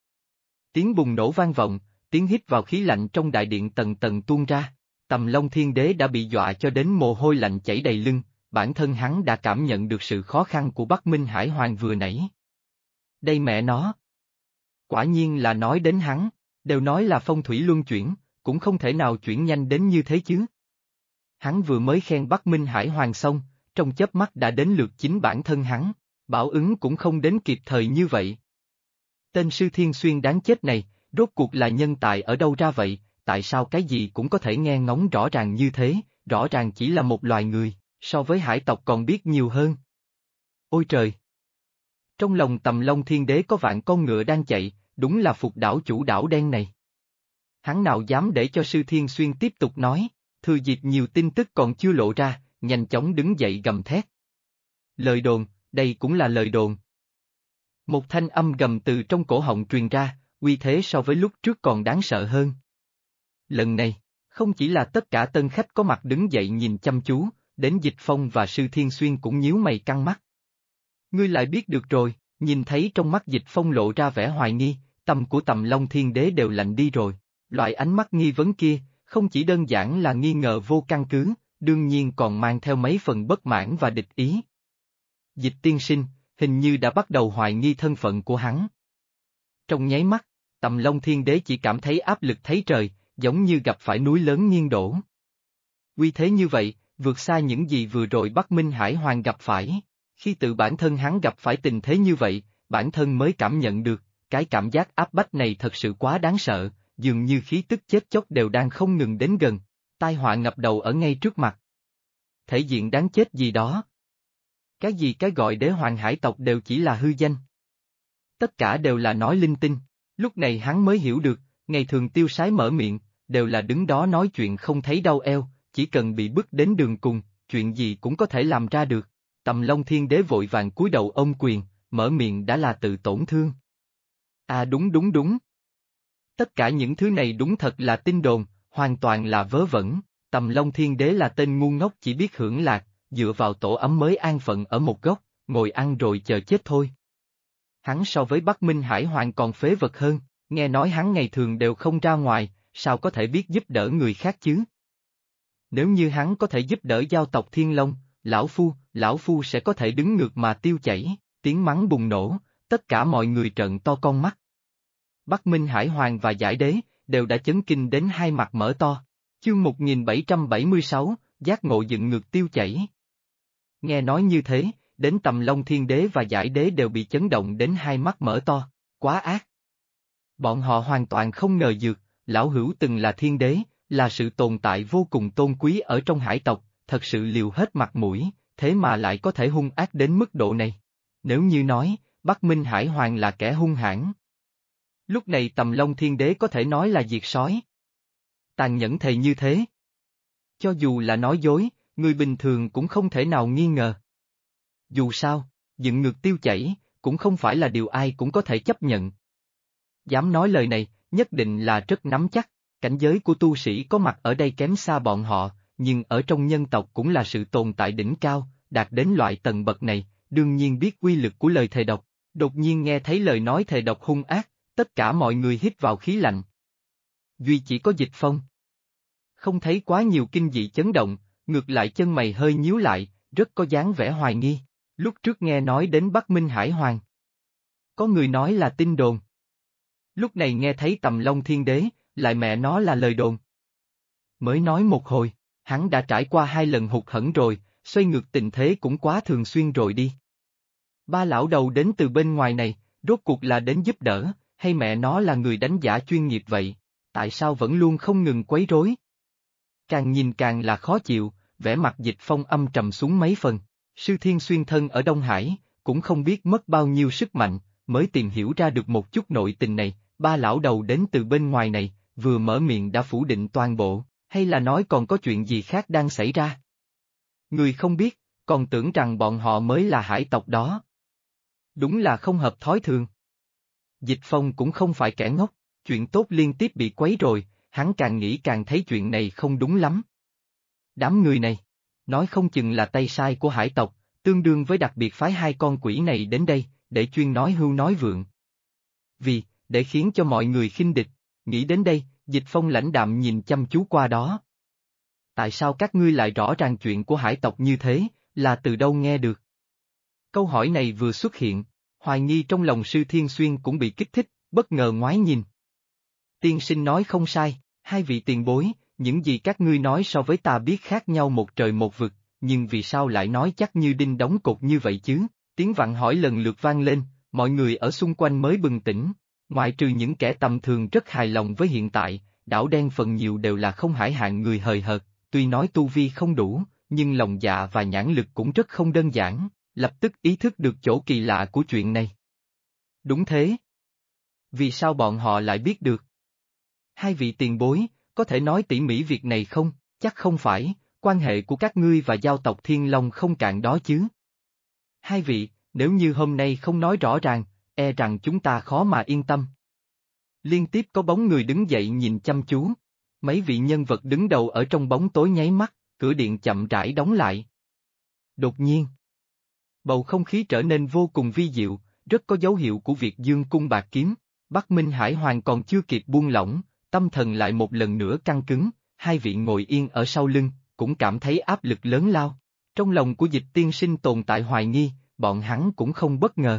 Tiếng bùng nổ vang vọng, tiếng hít vào khí lạnh trong đại điện tầng tầng tuôn ra. Tầm Long Thiên Đế đã bị dọa cho đến mồ hôi lạnh chảy đầy lưng, bản thân hắn đã cảm nhận được sự khó khăn của Bắc Minh Hải Hoàng vừa nãy. Đây mẹ nó! Quả nhiên là nói đến hắn, đều nói là phong thủy luân chuyển, cũng không thể nào chuyển nhanh đến như thế chứ. Hắn vừa mới khen Bắc Minh Hải Hoàng xong, trong chớp mắt đã đến lượt chính bản thân hắn, báo ứng cũng không đến kịp thời như vậy. Tên Sư Thiên Xuyên đáng chết này, rốt cuộc là nhân tài ở đâu ra vậy, tại sao cái gì cũng có thể nghe ngóng rõ ràng như thế, rõ ràng chỉ là một loài người, so với hải tộc còn biết nhiều hơn. Ôi trời! Trong lòng Tầm Long Thiên Đế có vạn con ngựa đang chạy, đúng là phục đảo chủ đảo đen này. Hắn nào dám để cho Sư Thiên Xuyên tiếp tục nói, thừa dịp nhiều tin tức còn chưa lộ ra, nhanh chóng đứng dậy gầm thét. Lời đồn, đây cũng là lời đồn. Một thanh âm gầm từ trong cổ họng truyền ra, uy thế so với lúc trước còn đáng sợ hơn. Lần này, không chỉ là tất cả tân khách có mặt đứng dậy nhìn chăm chú, đến Dịch Phong và Sư Thiên Xuyên cũng nhíu mày căng mắt. Ngươi lại biết được rồi, nhìn thấy trong mắt Dịch Phong lộ ra vẻ hoài nghi, tâm của Tầm Long Thiên Đế đều lạnh đi rồi. Loại ánh mắt nghi vấn kia, không chỉ đơn giản là nghi ngờ vô căn cứ, đương nhiên còn mang theo mấy phần bất mãn và địch ý. Dịch tiên sinh, hình như đã bắt đầu hoài nghi thân phận của hắn. Trong nháy mắt, Tầm Long Thiên Đế chỉ cảm thấy áp lực thấy trời, giống như gặp phải núi lớn nghiêng đổ. Uy thế như vậy, vượt xa những gì vừa rồi Bắc Minh Hải Hoàng gặp phải. Khi tự bản thân hắn gặp phải tình thế như vậy, bản thân mới cảm nhận được, cái cảm giác áp bách này thật sự quá đáng sợ, dường như khí tức chết chóc đều đang không ngừng đến gần, tai họa ngập đầu ở ngay trước mặt. Thể diện đáng chết gì đó. Cái gì cái gọi đế hoàng hải tộc đều chỉ là hư danh. Tất cả đều là nói linh tinh, lúc này hắn mới hiểu được, ngày thường tiêu sái mở miệng, đều là đứng đó nói chuyện không thấy đau eo, chỉ cần bị bức đến đường cùng, chuyện gì cũng có thể làm ra được. Tầm Long Thiên Đế vội vàng cúi đầu ôm quyền, mở miệng đã là tự tổn thương. À đúng đúng đúng. Tất cả những thứ này đúng thật là tin đồn, hoàn toàn là vớ vẩn. Tầm Long Thiên Đế là tên ngu ngốc chỉ biết hưởng lạc, dựa vào tổ ấm mới an phận ở một góc, ngồi ăn rồi chờ chết thôi. Hắn so với Bắc Minh Hải Hoàng còn phế vật hơn, nghe nói hắn ngày thường đều không ra ngoài, sao có thể biết giúp đỡ người khác chứ? Nếu như hắn có thể giúp đỡ giao tộc Thiên Long, lão phu sẽ có thể đứng ngược mà tiêu chảy, tiếng mắng bùng nổ, tất cả mọi người trợn to con mắt. Bắc Minh Hải Hoàng và Giải Đế, đều đã chấn kinh đến hai mặt mở to. Chương 1776, giác ngộ dựng ngược tiêu chảy. Nghe nói như thế, đến Tầm Long Thiên Đế và Giải Đế đều bị chấn động đến hai mắt mở to, quá ác. Bọn họ hoàn toàn không ngờ được, lão hữu từng là thiên đế, là sự tồn tại vô cùng tôn quý ở trong hải tộc, thật sự liều hết mặt mũi, thế mà lại có thể hung ác đến mức độ này. Nếu như nói, Bắc Minh Hải Hoàng là kẻ hung hãn. Lúc này Tầm Long Thiên Đế có thể nói là diệt sói. Tàn nhẫn thề như thế. Cho dù là nói dối, người bình thường cũng không thể nào nghi ngờ. Dù sao, dựng ngược tiêu chảy, cũng không phải là điều ai cũng có thể chấp nhận. Dám nói lời này, nhất định là rất nắm chắc, cảnh giới của tu sĩ có mặt ở đây kém xa bọn họ, nhưng ở trong nhân tộc cũng là sự tồn tại đỉnh cao, đạt đến loại tầng bậc này, đương nhiên biết uy lực của lời thề độc. Đột nhiên nghe thấy lời nói thề độc hung ác, tất cả mọi người hít vào khí lạnh. Duy chỉ có Dịch Phong. Không thấy quá nhiều kinh dị chấn động, ngược lại chân mày hơi nhíu lại, rất có dáng vẻ hoài nghi. Lúc trước nghe nói đến Bắc Minh Hải Hoàng. Có người nói là tin đồn. Lúc này nghe thấy Tầm Long Thiên Đế, lại mẹ nó là lời đồn. Mới nói một hồi, hắn đã trải qua 2 lần hụt hẫng rồi, xoay ngược tình thế cũng quá thường xuyên rồi đi. Ba lão đầu đến từ bên ngoài này, rốt cuộc là đến giúp đỡ, hay mẹ nó là người đánh giả chuyên nghiệp vậy? Tại sao vẫn luôn không ngừng quấy rối? Càng nhìn càng là khó chịu, vẻ mặt Dịch Phong âm trầm xuống mấy phần. Sư Thiên Xuyên thân ở Đông Hải, cũng không biết mất bao nhiêu sức mạnh, mới tìm hiểu ra được một chút nội tình này. Ba lão đầu đến từ bên ngoài này, vừa mở miệng đã phủ định toàn bộ, hay là nói còn có chuyện gì khác đang xảy ra? Người không biết, còn tưởng rằng bọn họ mới là hải tộc đó. Đúng là không hợp thói thường. Dịch Phong cũng không phải kẻ ngốc, chuyện tốt liên tiếp bị quấy rồi, hắn càng nghĩ càng thấy chuyện này không đúng lắm. Đám người này, nói không chừng là tay sai của hải tộc, tương đương với đặc biệt phái 2 con quỷ này đến đây, để chuyên nói hưu nói vượng. Để khiến cho mọi người khinh địch, nghĩ đến đây, Dịch Phong lãnh đạm nhìn chăm chú qua đó. Tại sao các ngươi lại rõ ràng chuyện của hải tộc như thế, là từ đâu nghe được? Câu hỏi này vừa xuất hiện, hoài nghi trong lòng Sư Thiên Xuyên cũng bị kích thích, bất ngờ ngoái nhìn. Tiên sinh nói không sai, 2 vị tiền bối, những gì các ngươi nói so với ta biết khác nhau một trời một vực, nhưng vì sao lại nói chắc như đinh đóng cột như vậy chứ? Tiếng vặn hỏi lần lượt vang lên, mọi người ở xung quanh mới bừng tỉnh. Ngoại trừ những kẻ tầm thường rất hài lòng với hiện tại, đảo đen phần nhiều đều là không hải hạng người hời hợt, tuy nói tu vi không đủ, nhưng lòng dạ và nhãn lực cũng rất không đơn giản, lập tức ý thức được chỗ kỳ lạ của chuyện này. Đúng thế. Vì sao bọn họ lại biết được? 2 vị tiền bối, có thể nói tỉ mỉ việc này không? Chắc không phải, quan hệ của các ngươi và giao tộc Thiên Long không cạn đó chứ. 2 vị, nếu như hôm nay không nói rõ ràng, e rằng chúng ta khó mà yên tâm. Liên tiếp có bóng người đứng dậy nhìn chăm chú. Mấy vị nhân vật đứng đầu ở trong bóng tối nháy mắt, cửa điện chậm rãi đóng lại. Đột nhiên, bầu không khí trở nên vô cùng vi diệu, rất có dấu hiệu của việc dương cung bạc kiếm. Bắc Minh Hải Hoàng còn chưa kịp buông lỏng, tâm thần lại một lần nữa căng cứng, 2 vị ngồi yên ở sau lưng, cũng cảm thấy áp lực lớn lao. Trong lòng của Dịch tiên sinh tồn tại hoài nghi, bọn hắn cũng không bất ngờ.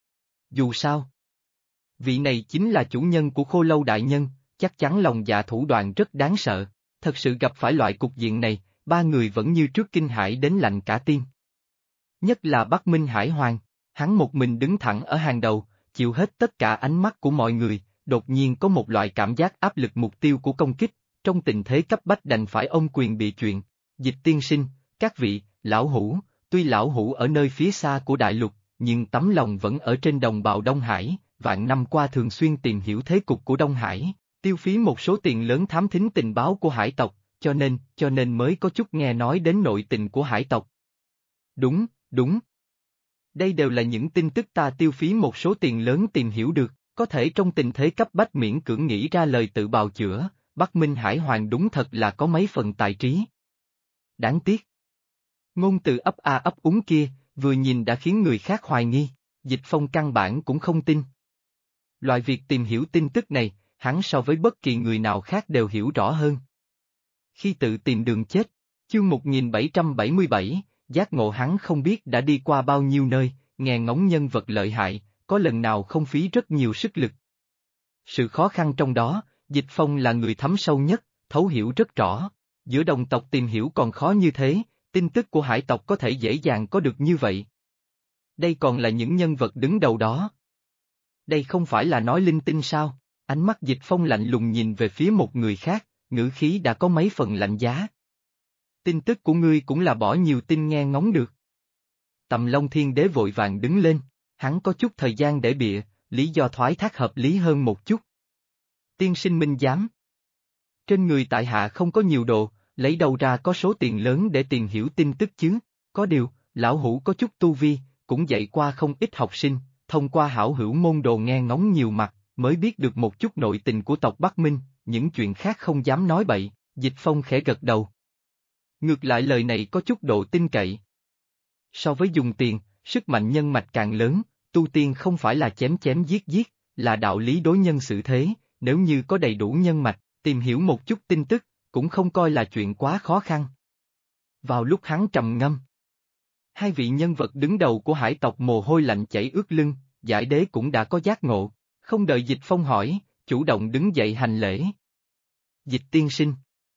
Dù sao, vị này chính là chủ nhân của Khô Lâu Đại Nhân, chắc chắn lòng dạ thủ đoạn rất đáng sợ. Thật sự gặp phải loại cục diện này, 3 người vẫn như trước kinh hãi đến lạnh cả tim. Nhất là Bắc Minh Hải Hoàng, hắn một mình đứng thẳng ở hàng đầu, chịu hết tất cả ánh mắt của mọi người, đột nhiên có một loại cảm giác áp lực mục tiêu của công kích, trong tình thế cấp bách đành phải ôm quyền bị chuyện. Dịch tiên sinh, các vị, lão hủ, tuy lão hủ ở nơi phía xa của đại lục, nhưng tấm lòng vẫn ở trên đồng bào Đông Hải, vạn năm qua thường xuyên tìm hiểu thế cục của Đông Hải, tiêu phí một số tiền lớn thám thính tình báo của hải tộc, cho nên mới có chút nghe nói đến nội tình của hải tộc. Đúng, đúng. Đây đều là những tin tức ta tiêu phí một số tiền lớn tìm hiểu được, có thể trong tình thế cấp bách miễn cưỡng nghĩ ra lời tự bào chữa, Bắc Minh Hải Hoàng đúng thật là có mấy phần tài trí. Đáng tiếc. Ngôn từ ấp a ấp úng kia, vừa nhìn đã khiến người khác hoài nghi, Dịch Phong căn bản cũng không tin. Loại việc tìm hiểu tin tức này, hắn so với bất kỳ người nào khác đều hiểu rõ hơn. Khi tự tìm đường chết, chương 1777, giác ngộ hắn không biết đã đi qua bao nhiêu nơi, nghe ngóng nhân vật lợi hại, có lần nào không phí rất nhiều sức lực. Sự khó khăn trong đó, Dịch Phong là người thấm sâu nhất, thấu hiểu rất rõ. Giữa đồng tộc tìm hiểu còn khó như thế, tin tức của hải tộc có thể dễ dàng có được như vậy. Đây còn là những nhân vật đứng đầu đó. Đây không phải là nói linh tinh sao? Ánh mắt Dịch Phong lạnh lùng nhìn về phía một người khác, ngữ khí đã có mấy phần lạnh giá. Tin tức của ngươi cũng là bỏ nhiều tin nghe ngóng được. Tầm Long Thiên Đế vội vàng đứng lên, hắn có chút thời gian để bịa, lý do thoái thác hợp lý hơn một chút. Tiên sinh minh giám. Trên người tại hạ không có nhiều đồ, lấy đâu ra có số tiền lớn để tìm hiểu tin tức chứ, có điều, lão hủ có chút tu vi, cũng dạy qua không ít học sinh, thông qua hảo hữu môn đồ nghe ngóng nhiều mặt, mới biết được một chút nội tình của tộc Bắc Minh, những chuyện khác không dám nói bậy. Dịch Phong khẽ gật đầu. Ngược lại lời này có chút độ tin cậy. So với dùng tiền, sức mạnh nhân mạch càng lớn, tu tiên không phải là chém chém giết giết, là đạo lý đối nhân xử thế, nếu như có đầy đủ nhân mạch, tìm hiểu một chút tin tức, cũng không coi là chuyện quá khó khăn. Vào lúc hắn trầm ngâm, hai vị nhân vật đứng đầu của hải tộc mồ hôi lạnh chảy ướt lưng, Giải Đế cũng đã có giác ngộ, không đợi Dịch Phong hỏi, chủ động đứng dậy hành lễ. Dịch tiên sinh.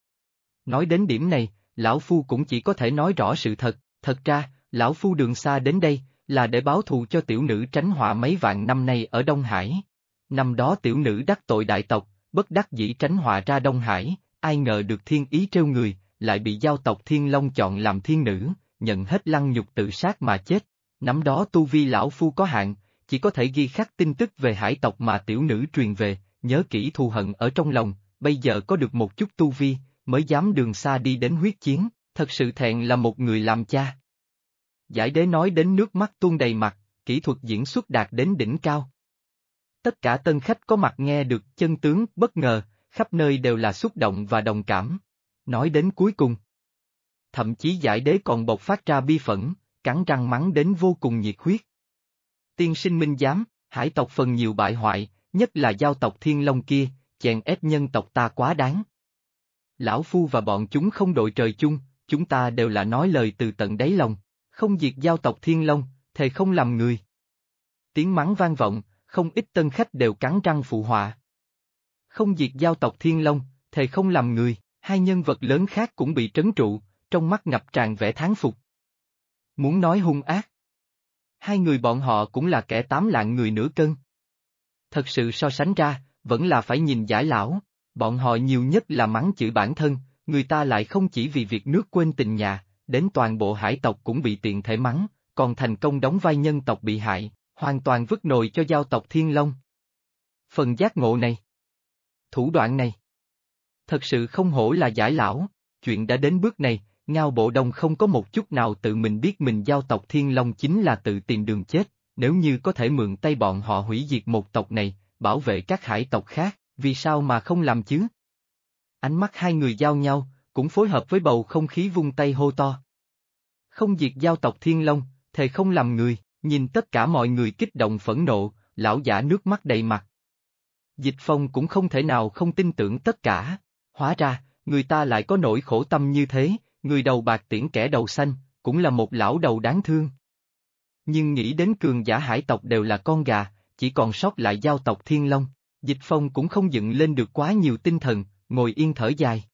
Nói đến điểm này, lão phu cũng chỉ có thể nói rõ sự thật, thật ra, lão phu đường xa đến đây, là để báo thù cho tiểu nữ tránh họa mấy vạn năm nay ở Đông Hải. Năm đó tiểu nữ đắc tội đại tộc, bất đắc dĩ tránh họa ra Đông Hải, ai ngờ được thiên ý trêu người, lại bị giao tộc Thiên Long chọn làm thiên nữ, nhận hết lăng nhục tự sát mà chết. Năm đó tu vi lão phu có hạn, chỉ có thể ghi khắc tin tức về hải tộc mà tiểu nữ truyền về, nhớ kỹ thù hận ở trong lòng, bây giờ có được một chút tu vi, mới dám đường xa đi đến huyết chiến, thật sự thẹn là một người làm cha. Giải Đế nói đến nước mắt tuôn đầy mặt, kỹ thuật diễn xuất đạt đến đỉnh cao. Tất cả tân khách có mặt nghe được chân tướng bất ngờ, khắp nơi đều là xúc động và đồng cảm. Nói đến cuối cùng, thậm chí Giải Đế còn bộc phát ra bi phẫn, cắn răng mắng đến vô cùng nhiệt huyết. Tiên sinh minh giám, hải tộc phần nhiều bại hoại, nhất là giao tộc Thiên Long kia, chèn ép nhân tộc ta quá đáng. Lão phu và bọn chúng không đội trời chung, chúng ta đều là nói lời từ tận đáy lòng, không diệt giao tộc Thiên Long, thề không làm người. Tiếng mắng vang vọng, không ít tân khách đều cắn răng phụ họa. Không diệt giao tộc Thiên Long, thề không làm người, hai nhân vật lớn khác cũng bị trấn trụ, trong mắt ngập tràn vẻ thán phục. Muốn nói hung ác, hai người bọn họ cũng là kẻ 8 lạng người nửa cân. Thật sự so sánh ra, vẫn là phải nhìn Giải lão, bọn họ nhiều nhất là mắng chửi bản thân, người ta lại không chỉ vì việc nước quên tình nhà, đến toàn bộ hải tộc cũng bị tiện thể mắng, còn thành công đóng vai nhân tộc bị hại, hoàn toàn vứt nồi cho giao tộc Thiên Long. Phần giác ngộ này, thủ đoạn này, thật sự không hổ là Giải lão, chuyện đã đến bước này, Ngao Bộ Đông không có một chút nào tự mình biết mình giao tộc Thiên Long chính là tự tìm đường chết, nếu như có thể mượn tay bọn họ hủy diệt một tộc này, bảo vệ các hải tộc khác, vì sao mà không làm chứ? Ánh mắt hai người giao nhau, cũng phối hợp với bầu không khí vung tay hô to. Không diệt giao tộc Thiên Long, thề không làm người, nhìn tất cả mọi người kích động phẫn nộ, lão giả nước mắt đầy mặt. Dịch Phong cũng không thể nào không tin tưởng tất cả, hóa ra, người ta lại có nỗi khổ tâm như thế, người đầu bạc tiễn kẻ đầu xanh, cũng là một lão đầu đáng thương. Nhưng nghĩ đến cường giả hải tộc đều là con gà, chỉ còn sót lại giao tộc Thiên Long, Dịch Phong cũng không dựng lên được quá nhiều tinh thần, ngồi yên thở dài.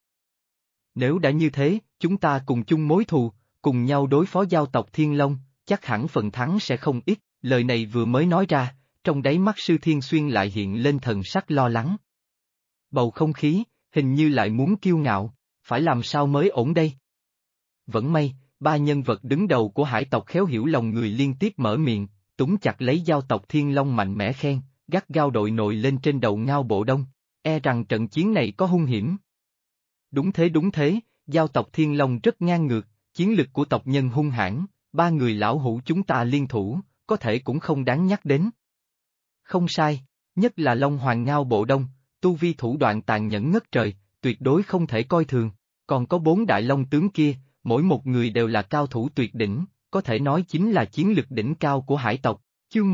Nếu đã như thế, chúng ta cùng chung mối thù, cùng nhau đối phó giao tộc Thiên Long, chắc hẳn phần thắng sẽ không ít, lời này vừa mới nói ra, trong đáy mắt Sư Thiên Xuyên lại hiện lên thần sắc lo lắng. Bầu không khí, hình như lại muốn kiêu ngạo, phải làm sao mới ổn đây? Vẫn may, ba nhân vật đứng đầu của hải tộc khéo hiểu lòng người liên tiếp mở miệng, túm chặt lấy giao tộc Thiên Long mạnh mẽ khen, gắt gao đội nổi lên trên đầu Ngao Bộ Đông, e rằng trận chiến này có hung hiểm. Đúng thế, giao tộc Thiên Long rất ngang ngược, chiến lực của tộc nhân hung hãn, ba người lão hủ chúng ta liên thủ, có thể cũng không đáng nhắc đến. Không sai, nhất là Long Hoàng Ngao Bộ Đông, tu vi thủ đoạn tàn nhẫn ngất trời, tuyệt đối không thể coi thường, còn có 4 đại long tướng kia, mỗi một người đều là cao thủ tuyệt đỉnh, có thể nói chính là chiến lực đỉnh cao của hải tộc, chương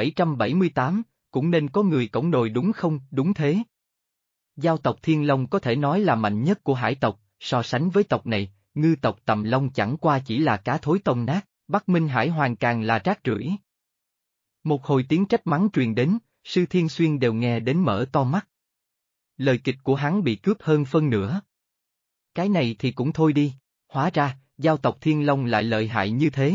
1778, cũng nên có người cõng nồi đúng không, đúng thế. Giao tộc Thiên Long có thể nói là mạnh nhất của hải tộc, so sánh với tộc này, ngư tộc Tầm Long chẳng qua chỉ là cá thối tông nát, Bắc Minh Hải Hoàng càng là rác rưởi. Một hồi tiếng trách mắng truyền đến, Sư Thiên Xuyên đều nghe đến mở to mắt. Lời kịch của hắn bị cướp hơn phân nửa. Cái này thì cũng thôi đi, hóa ra, giao tộc Thiên Long lại lợi hại như thế.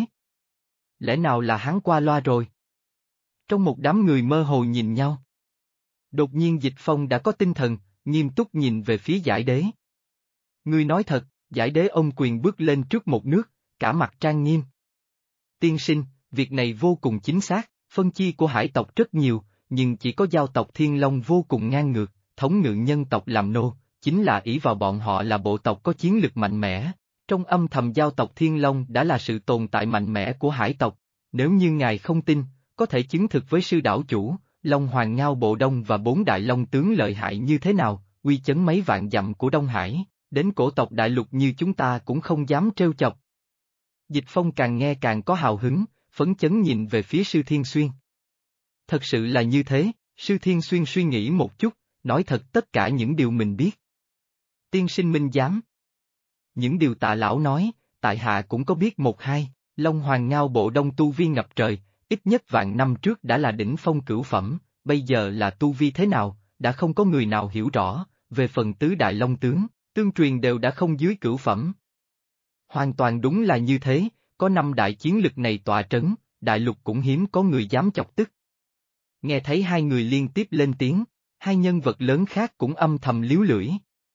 Lẽ nào là hắn qua loa rồi? Trong một đám người mơ hồ nhìn nhau. Đột nhiên Dịch Phong đã có tinh thần, nghiêm túc nhìn về phía Giải Đế. Ngươi nói thật, Giải Đế ôm quyền bước lên trước một nước, cả mặt trang nghiêm. Tiên sinh, việc này vô cùng chính xác, phân chi của hải tộc rất nhiều, nhưng chỉ có giao tộc Thiên Long vô cùng ngang ngược, thống ngự nhân tộc làm nô, chính là ỷ vào bọn họ là bộ tộc có chiến lực mạnh mẽ. Trong âm thầm giao tộc Thiên Long đã là sự tồn tại mạnh mẽ của hải tộc, nếu như ngài không tin, có thể chứng thực với sư đảo chủ, Long Hoàng Ngao Bộ Đông và 4 đại long tướng lợi hại như thế nào, uy chấn mấy vạn dặm của Đông Hải, đến cổ tộc đại lục như chúng ta cũng không dám trêu chọc. Dịch Phong càng nghe càng có hào hứng, phấn chấn nhìn về phía Sư Thiên Xuyên. Thật sự là như thế, Sư Thiên Xuyên suy nghĩ một chút, nói thật tất cả những điều mình biết. Tiên sinh minh giám. Những điều Tạ lão nói, tại hạ cũng có biết một hai. Long Hoàng Ngao Bộ Đông tu vi ngập trời, ít nhất vạn năm trước đã là đỉnh phong cửu phẩm, bây giờ là tu vi thế nào, đã không có người nào hiểu rõ, về phần tứ đại long tướng, tương truyền đều đã không dưới cửu phẩm. Hoàn toàn đúng là như thế, có năm đại chiến lực này tọa trấn, đại lục cũng hiếm có người dám chọc tức. Nghe thấy hai người liên tiếp lên tiếng, hai nhân vật lớn khác cũng âm thầm líu lưỡi.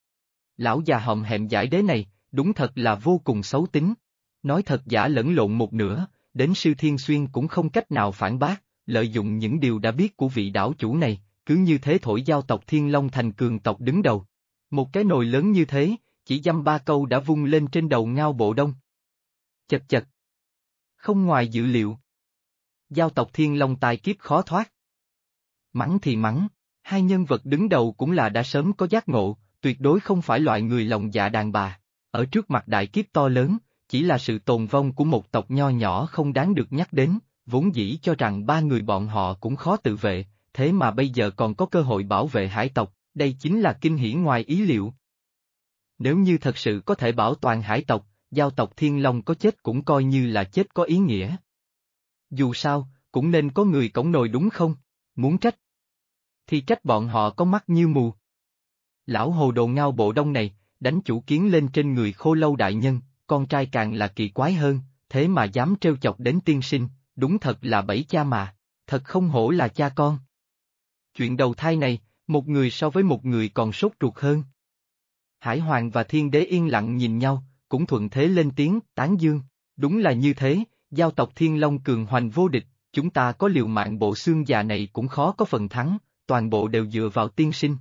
Lão già hòm hẹm giải đế này, đúng thật là vô cùng xấu tính. Nói thật giả lẫn lộn một nửa, đến Sư Thiên Xuyên cũng không cách nào phản bác, lợi dụng những điều đã biết của vị đảo chủ này, cứ như thế thổi giao tộc Thiên Long thành cường tộc đứng đầu. Một cái nồi lớn như thế, chỉ dăm ba câu đã vung lên trên đầu Ngao Bộ Đông. Chật chật. Không ngoài dự liệu. Giao tộc Thiên Long tai kiếp khó thoát. Mắng thì mắng, hai nhân vật đứng đầu cũng là đã sớm có giác ngộ, tuyệt đối không phải loại người lòng dạ đàn bà. Ở trước mặt đại kiếp to lớn, chỉ là sự tồn vong của một tộc nho nhỏ không đáng được nhắc đến, vốn dĩ cho rằng ba người bọn họ cũng khó tự vệ, thế mà bây giờ còn có cơ hội bảo vệ hải tộc, đây chính là kinh hỉ ngoài ý liệu. Nếu như thật sự có thể bảo toàn hải tộc, giao tộc Thiên Long có chết cũng coi như là chết có ý nghĩa. Dù sao, cũng nên có người cõng nồi đúng không? Muốn trách thì trách bọn họ có mắt như mù. Lão hồ đồ Ngao Bộ Đông này, đánh chủ kiến lên trên người Khô Lâu đại nhân, con trai càng là kỳ quái hơn, thế mà dám trêu chọc đến tiên sinh, đúng thật là bẫy cha mà, thật không hổ là cha con. Chuyện đầu thai này, một người so với một người còn sốt ruột hơn. Hải Hoàng và Thiên Đế yên lặng nhìn nhau, cũng thuận thế lên tiếng, tán dương, đúng là như thế, giao tộc Thiên Long cường hoành vô địch, chúng ta có liều mạng bộ xương già này cũng khó có phần thắng, toàn bộ đều dựa vào tiên sinh.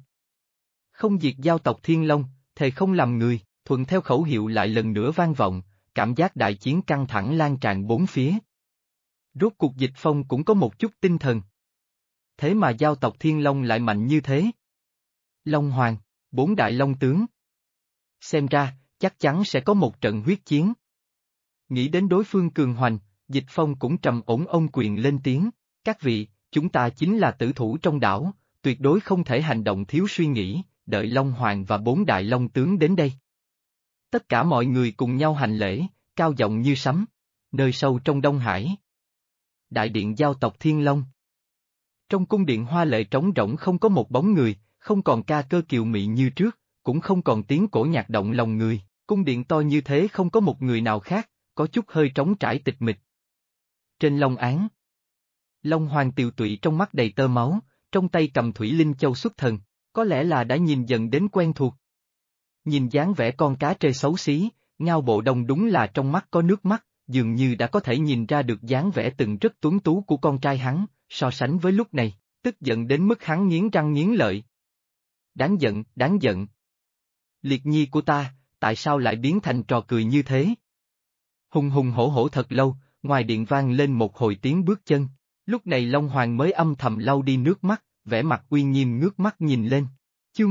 Không diệt giao tộc Thiên Long, thề không làm người, thuận theo khẩu hiệu lại lần nữa vang vọng, cảm giác đại chiến căng thẳng lan tràn bốn phía. Rốt cuộc Dịch Phong cũng có một chút tinh thần. Thế mà giao tộc Thiên Long lại mạnh như thế. Long Hoàng, bốn đại long tướng. Xem ra, chắc chắn sẽ có một trận huyết chiến. Nghĩ đến đối phương cường hoành, Dịch Phong cũng trầm ổn ôm quyền lên tiếng, các vị, chúng ta chính là tử thủ trong đảo, tuyệt đối không thể hành động thiếu suy nghĩ, đợi Long Hoàng và bốn đại long tướng đến đây. Tất cả mọi người cùng nhau hành lễ, cao giọng như sấm, nơi sâu trong Đông Hải. Đại điện giao tộc Thiên Long. Trong cung điện hoa lệ trống rỗng không có một bóng người, không còn ca cơ kiều mị như trước, cũng không còn tiếng cổ nhạc động lòng người, cung điện to như thế không có một người nào khác, có chút hơi trống trải tịch mịch. Trên long án, Long Hoàng tiều tụy trong mắt đầy tơ máu, trong tay cầm Thủy Linh Châu xuất thần, có lẽ là đã nhìn dần đến quen thuộc. Nhìn dáng vẻ con cá trê xấu xí, Ngao Bộ Đông đúng là trong mắt có nước mắt, dường như đã có thể nhìn ra được dáng vẻ từng rất tuấn tú của con trai hắn, so sánh với lúc này, tức giận đến mức hắn nghiến răng nghiến lợi. Đáng giận, đáng giận. Liệt nhi của ta, tại sao lại biến thành trò cười như thế? Hùng hùng hổ hổ thật lâu, ngoài điện vang lên một hồi tiếng bước chân, lúc này Long Hoàng mới âm thầm lau đi nước mắt, vẻ mặt uy nghiêm ngước mắt nhìn lên. Chương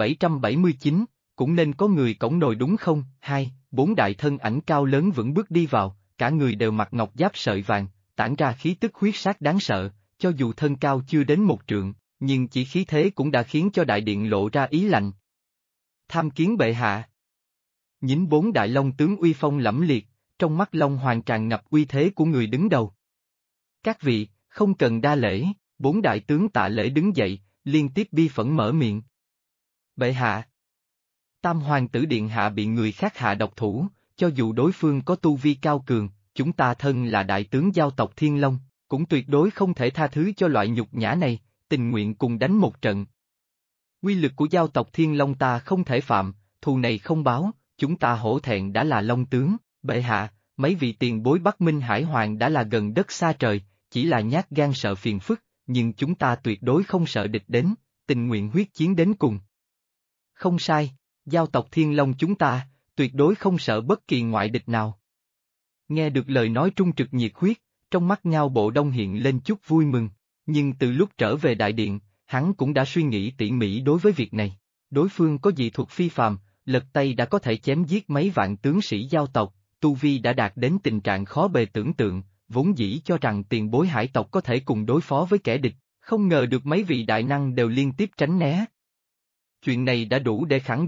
1779, cũng nên có người cõng nồi đúng không? Hai, bốn đại thân ảnh cao lớn vững bước đi vào, cả người đều mặc ngọc giáp sợi vàng, tản ra khí tức huyết sát đáng sợ, cho dù thân cao chưa đến một trượng, nhưng chỉ khí thế cũng đã khiến cho đại điện lộ ra ý lạnh. Tham kiến bệ hạ. Nhìn bốn đại long tướng uy phong lẫm liệt, trong mắt Long Hoàng tràn ngập uy thế của người đứng đầu. Các vị, không cần đa lễ, bốn đại tướng tạ lễ đứng dậy, liên tiếp bi phẫn mở miệng. Bệ hạ. Tam hoàng tử điện hạ bị người khác hạ độc thủ, cho dù đối phương có tu vi cao cường, chúng ta thân là đại tướng giao tộc Thiên Long, cũng tuyệt đối không thể tha thứ cho loại nhục nhã này, tình nguyện cùng đánh một trận. Quy lực của giao tộc Thiên Long ta không thể phạm, thù này không báo, chúng ta hổ thẹn đã là long tướng, bệ hạ, mấy vị tiền bối Bắc Minh Hải Hoàng đã là gần đất xa trời, chỉ là nhát gan sợ phiền phức, nhưng chúng ta tuyệt đối không sợ địch đến, tình nguyện huyết chiến đến cùng. Không sai, giao tộc Thiên Long chúng ta, tuyệt đối không sợ bất kỳ ngoại địch nào. Nghe được lời nói trung trực nhiệt huyết, trong mắt Ngao Bộ Đông hiện lên chút vui mừng, nhưng từ lúc trở về đại điện, hắn cũng đã suy nghĩ tỉ mỉ đối với việc này. Đối phương có dị thuật phi phàm, lật tay đã có thể chém giết mấy vạn tướng sĩ giao tộc, tu vi đã đạt đến tình trạng khó bề tưởng tượng, vốn dĩ cho rằng tiền bối hải tộc có thể cùng đối phó với kẻ địch, không ngờ được mấy vị đại năng đều liên tiếp tránh né. Chuyện này đã đủ để khẳng định,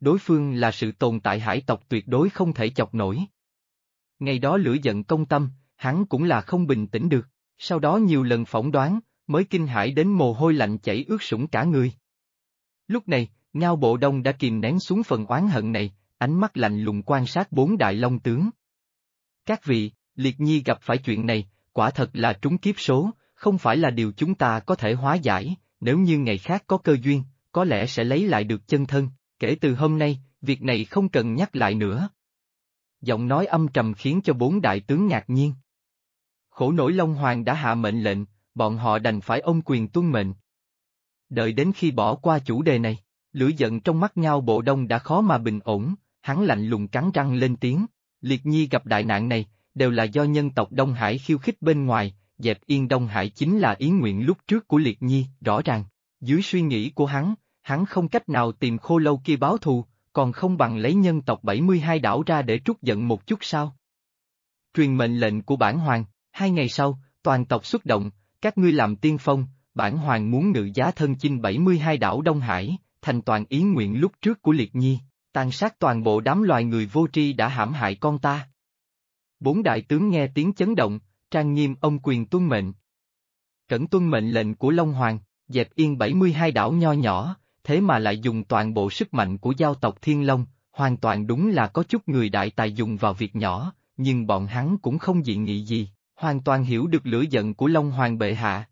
đối phương là sự tồn tại hải tộc tuyệt đối không thể chọc nổi. Ngày đó lửa giận công tâm, hắn cũng là không bình tĩnh được, sau đó nhiều lần phỏng đoán, mới kinh hãi đến mồ hôi lạnh chảy ướt sũng cả người. Lúc này, Ngao Bộ Đông đã kìm nén xuống phần oán hận này, ánh mắt lạnh lùng quan sát bốn đại long tướng. Các vị, Liệt Nhi gặp phải chuyện này, quả thật là trúng kiếp số, không phải là điều chúng ta có thể hóa giải, nếu như ngày khác có cơ duyên, có lẽ sẽ lấy lại được chân thân, kể từ hôm nay, việc này không cần nhắc lại nữa. Giọng nói âm trầm khiến cho bốn đại tướng ngạc nhiên. Khổ nỗi Long Hoàng đã hạ mệnh lệnh, bọn họ đành phải ôm quyền tuân mệnh. Đợi đến khi bỏ qua chủ đề này, lửa giận trong mắt Ngao Bộ Đông đã khó mà bình ổn, hắn lạnh lùng cắn răng lên tiếng, Liệt Nhi gặp đại nạn này, đều là do nhân tộc Đông Hải khiêu khích bên ngoài, dẹp yên Đông Hải chính là ý nguyện lúc trước của Liệt Nhi, rõ ràng, dưới suy nghĩ của hắn không cách nào tìm Khô Lâu kia báo thù, còn không bằng lấy nhân tộc 72 đảo ra để trút giận một chút sao. Truyền mệnh lệnh của bản hoàng, 2 ngày sau, toàn tộc xuất động, các ngươi làm tiên phong, bản hoàng muốn ngự giá thân chinh 72 đảo Đông Hải, thành toàn ý nguyện lúc trước của Liệt Nhi, tàn sát toàn bộ đám loài người vô tri đã hãm hại con ta. Bốn đại tướng nghe tiếng chấn động, trang nghiêm ông quyền tuân mệnh. Cẩn tuân mệnh lệnh của Long Hoàng, dẹp yên 72 đảo nho nhỏ, thế mà lại dùng toàn bộ sức mạnh của giao tộc Thiên Long, hoàn toàn đúng là có chút người đại tài dùng vào việc nhỏ, nhưng bọn hắn cũng không dị nghị gì, hoàn toàn hiểu được lửa giận của Long Hoàng bệ hạ.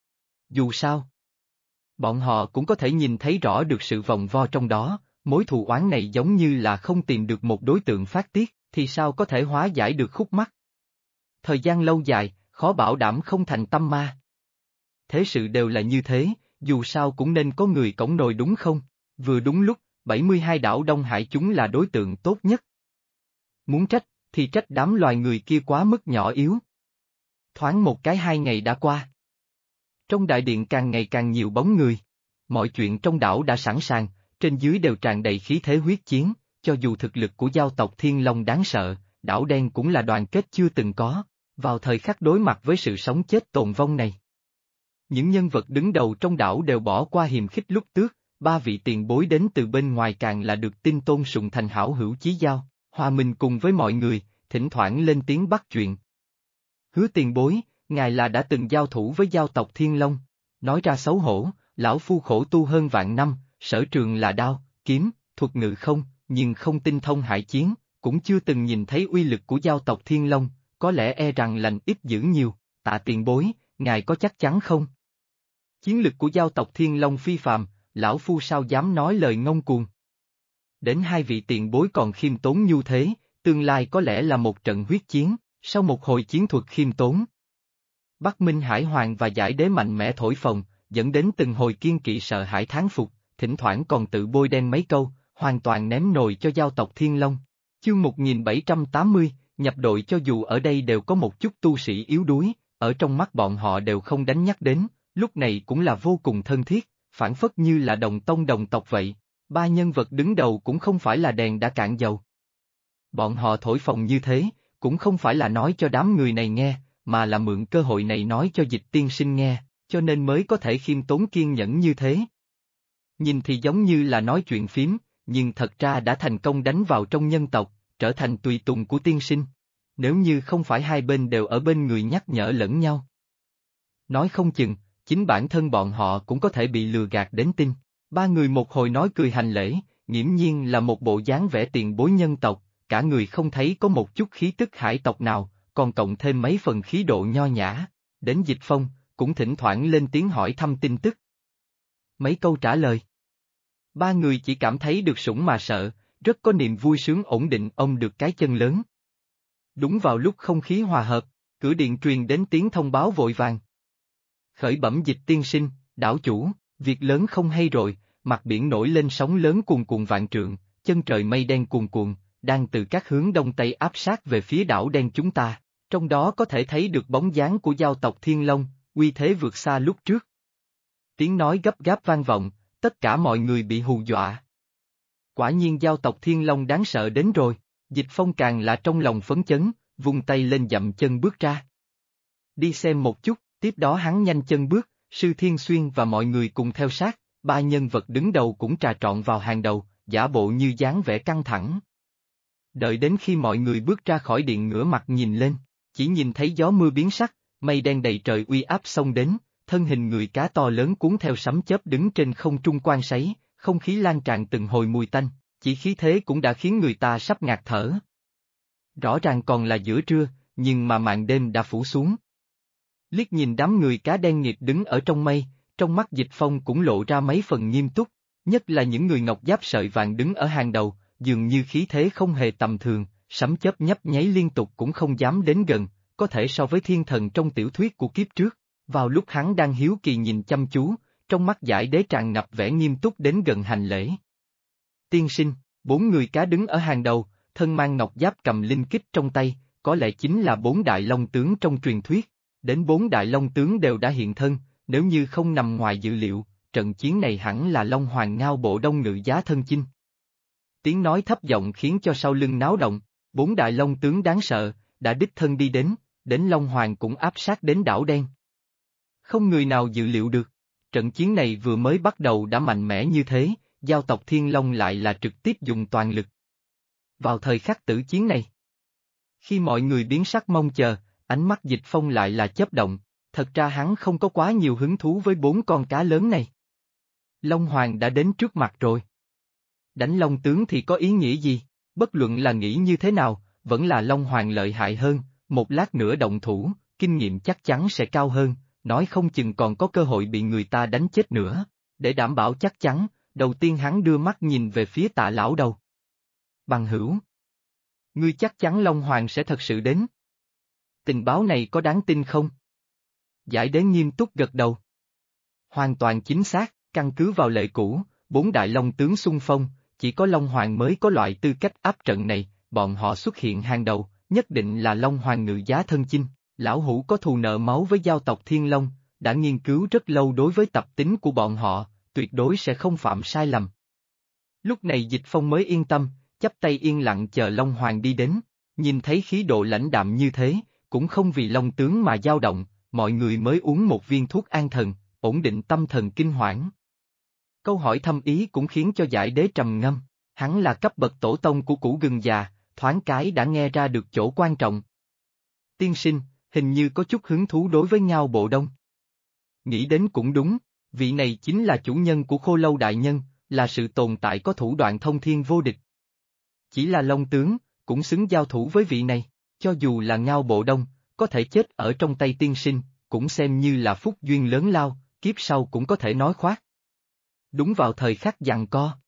Dù sao, bọn họ cũng có thể nhìn thấy rõ được sự vòng vo trong đó, mối thù oán này giống như là không tìm được một đối tượng phát tiết, thì sao có thể hóa giải được khúc mắc. Thời gian lâu dài, khó bảo đảm không thành tâm ma. Thế sự đều là như thế, dù sao cũng nên có người cõng nồi đúng không? Vừa đúng lúc, 72 đảo Đông Hải chúng là đối tượng tốt nhất. Muốn trách, thì trách đám loài người kia quá mức nhỏ yếu. Thoáng một cái 2 ngày đã qua. Trong đại điện càng ngày càng nhiều bóng người. Mọi chuyện trong đảo đã sẵn sàng, trên dưới đều tràn đầy khí thế huyết chiến, cho dù thực lực của giao tộc Thiên Long đáng sợ, đảo đen cũng là đoàn kết chưa từng có, vào thời khắc đối mặt với sự sống chết tồn vong này. Những nhân vật đứng đầu trong đảo đều bỏ qua hiềm khích lúc tước, 3 vị tiền bối đến từ bên ngoài càng là được tin tôn sùng thành hảo hữu chí giao, hòa mình cùng với mọi người, thỉnh thoảng lên tiếng bắt chuyện. Hứa tiền bối, ngài là đã từng giao thủ với giao tộc Thiên Long, nói ra xấu hổ, lão phu khổ tu hơn vạn năm, sở trường là đao, kiếm, thuật ngự không, nhưng không tinh thông hải chiến, cũng chưa từng nhìn thấy uy lực của giao tộc Thiên Long, có lẽ e rằng lành ít dữ nhiều, tạ tiền bối, ngài có chắc chắn không? Chiến lực của giao tộc Thiên Long phi phàm, lão phu sao dám nói lời ngông cuồng. Đến 2 vị tiền bối còn khiêm tốn như thế, tương lai có lẽ là một trận huyết chiến, sau một hồi chiến thuật khiêm tốn. Bắc Minh Hải Hoàng và Giải Đế mạnh mẽ thổi phồng, dẫn đến từng hồi kiên kỵ sợ hãi thán phục, thỉnh thoảng còn tự bôi đen mấy câu, hoàn toàn ném nồi cho giao tộc Thiên Long. Chương 1780, nhập đội cho dù ở đây đều có một chút tu sĩ yếu đuối, ở trong mắt bọn họ đều không đánh nhắc đến, lúc này cũng là vô cùng thân thiết, phản phất như là đồng tông đồng tộc vậy. 3 nhân vật đứng đầu cũng không phải là đèn đã cạn dầu. Bọn họ thổi phồng như thế, cũng không phải là nói cho đám người này nghe, mà là mượn cơ hội này nói cho Dịch tiên sinh nghe, cho nên mới có thể khiêm tốn kiên nhẫn như thế. Nhìn thì giống như là nói chuyện phím, nhưng thật ra đã thành công đánh vào trong nhân tộc, trở thành tùy tùng của tiên sinh. Nếu như không phải hai bên đều ở bên người nhắc nhở lẫn nhau. Nói không chừng, chính bản thân bọn họ cũng có thể bị lừa gạt đến tin. 3 người một hồi nói cười hành lễ, nghiễm nhiên là một bộ dáng vẻ tiền bối nhân tộc, cả người không thấy có một chút khí tức hải tộc nào, còn cộng thêm mấy phần khí độ nho nhã. Đến Dịch Phong, cũng thỉnh thoảng lên tiếng hỏi thăm tin tức. Mấy câu trả lời. 3 người chỉ cảm thấy được sủng mà sợ, rất có niềm vui sướng ổn định ông được cái chân lớn. Đúng vào lúc không khí hòa hợp, cửa điện truyền đến tiếng thông báo vội vàng. Khởi bẩm Dịch tiên sinh, đảo chủ, việc lớn không hay rồi, mặt biển nổi lên sóng lớn cuồn cuộn vạn trượng, chân trời mây đen cuồn cuộn, đang từ các hướng đông tây áp sát về phía đảo đen chúng ta, trong đó có thể thấy được bóng dáng của giao tộc Thiên Long, uy thế vượt xa lúc trước. Tiếng nói gấp gáp vang vọng, tất cả mọi người bị hù dọa. Quả nhiên giao tộc Thiên Long đáng sợ đến rồi, Dịch Phong càng là trong lòng phấn chấn, vung tay lên dậm chân bước ra. Đi xem một chút, tiếp đó hắn nhanh chân bước, Sư Thiên Xuyên và mọi người cùng theo sát, 3 nhân vật đứng đầu cũng trà trọn vào hàng đầu, giả bộ như dáng vẻ căng thẳng. Đợi đến khi mọi người bước ra khỏi điện ngửa mặt nhìn lên, chỉ nhìn thấy gió mưa biến sắc, mây đen đầy trời uy áp xông đến, thân hình người cá to lớn cuốn theo sấm chớp đứng trên không trung quan sấy, không khí lan tràn từng hồi mùi tanh, chỉ khí thế cũng đã khiến người ta sắp ngạt thở. Rõ ràng còn là giữa trưa, nhưng mà màn đêm đã phủ xuống. Liếc nhìn đám người cá đen nghịt đứng ở trong mây, trong mắt Dịch Phong cũng lộ ra mấy phần nghiêm túc, nhất là những người ngọc giáp sợi vàng đứng ở hàng đầu, dường như khí thế không hề tầm thường, sấm chớp nhấp nháy liên tục cũng không dám đến gần, có thể so với thiên thần trong tiểu thuyết của kiếp trước. Vào lúc hắn đang hiếu kỳ nhìn chăm chú, trong mắt Giải Đế tràn ngập vẻ nghiêm túc đến gần hành lễ. Tiên sinh, 4 người cá đứng ở hàng đầu, thân mang ngọc giáp cầm linh kích trong tay, có lẽ chính là 4 đại long tướng trong truyền thuyết. Đến 4 đại long tướng đều đã hiện thân, nếu như không nằm ngoài dự liệu, trận chiến này hẳn là Long Hoàng Ngao Bộ Đông Ngự Giá thân chinh. Tiếng nói thấp giọng khiến cho sau lưng náo động, 4 đại long tướng đáng sợ, đã đích thân đi đến Long Hoàng cũng áp sát đến đảo đen. Không người nào dự liệu được, trận chiến này vừa mới bắt đầu đã mạnh mẽ như thế, giao tộc Thiên Long lại là trực tiếp dùng toàn lực. Vào thời khắc tử chiến này, khi mọi người biến sắc mong chờ, ánh mắt Dịch Phong lại là chớp động, thật ra hắn không có quá nhiều hứng thú với 4 con cá lớn này. Long Hoàng đã đến trước mặt rồi. Đánh Long tướng thì có ý nghĩa gì, bất luận là nghĩ như thế nào, vẫn là Long Hoàng lợi hại hơn, một lát nữa động thủ, kinh nghiệm chắc chắn sẽ cao hơn, nói không chừng còn có cơ hội bị người ta đánh chết nữa. Để đảm bảo chắc chắn, đầu tiên hắn đưa mắt nhìn về phía Tạ lão đầu. Bằng hữu, ngươi chắc chắn Long Hoàng sẽ thật sự đến. Tình báo này có đáng tin không? Giải Đế nghiêm túc gật đầu. Hoàn toàn chính xác, căn cứ vào lệ cũ, 4 đại long tướng xung phong, chỉ có Long Hoàng mới có loại tư cách áp trận này, bọn họ xuất hiện hàng đầu, nhất định là Long Hoàng Ngự Giá thân chinh. Lão Hủ có thù nợ máu với giao tộc Thiên Long, đã nghiên cứu rất lâu đối với tập tính của bọn họ, tuyệt đối sẽ không phạm sai lầm. Lúc này Dịch Phong mới yên tâm, chắp tay yên lặng chờ Long Hoàng đi đến, nhìn thấy khí độ lãnh đạm như thế, cũng không vì Long tướng mà dao động, mọi người mới uống một viên thuốc an thần, ổn định tâm thần kinh hoảng. Câu hỏi thâm ý cũng khiến cho Giải Đế trầm ngâm, hắn là cấp bậc tổ tông của củ gừng già, thoáng cái đã nghe ra được chỗ quan trọng. Tiên sinh, hình như có chút hứng thú đối với Ngao Bộ Đông. Nghĩ đến cũng đúng, vị này chính là chủ nhân của Khô Lâu Đại Nhân, là sự tồn tại có thủ đoạn thông thiên vô địch. Chỉ là Long tướng, cũng xứng giao thủ với vị này, cho dù là Ngao Bộ Đông, có thể chết ở trong tay tiên sinh, cũng xem như là phúc duyên lớn lao, kiếp sau cũng có thể nói khoác. Đúng vào thời khắc giằng co,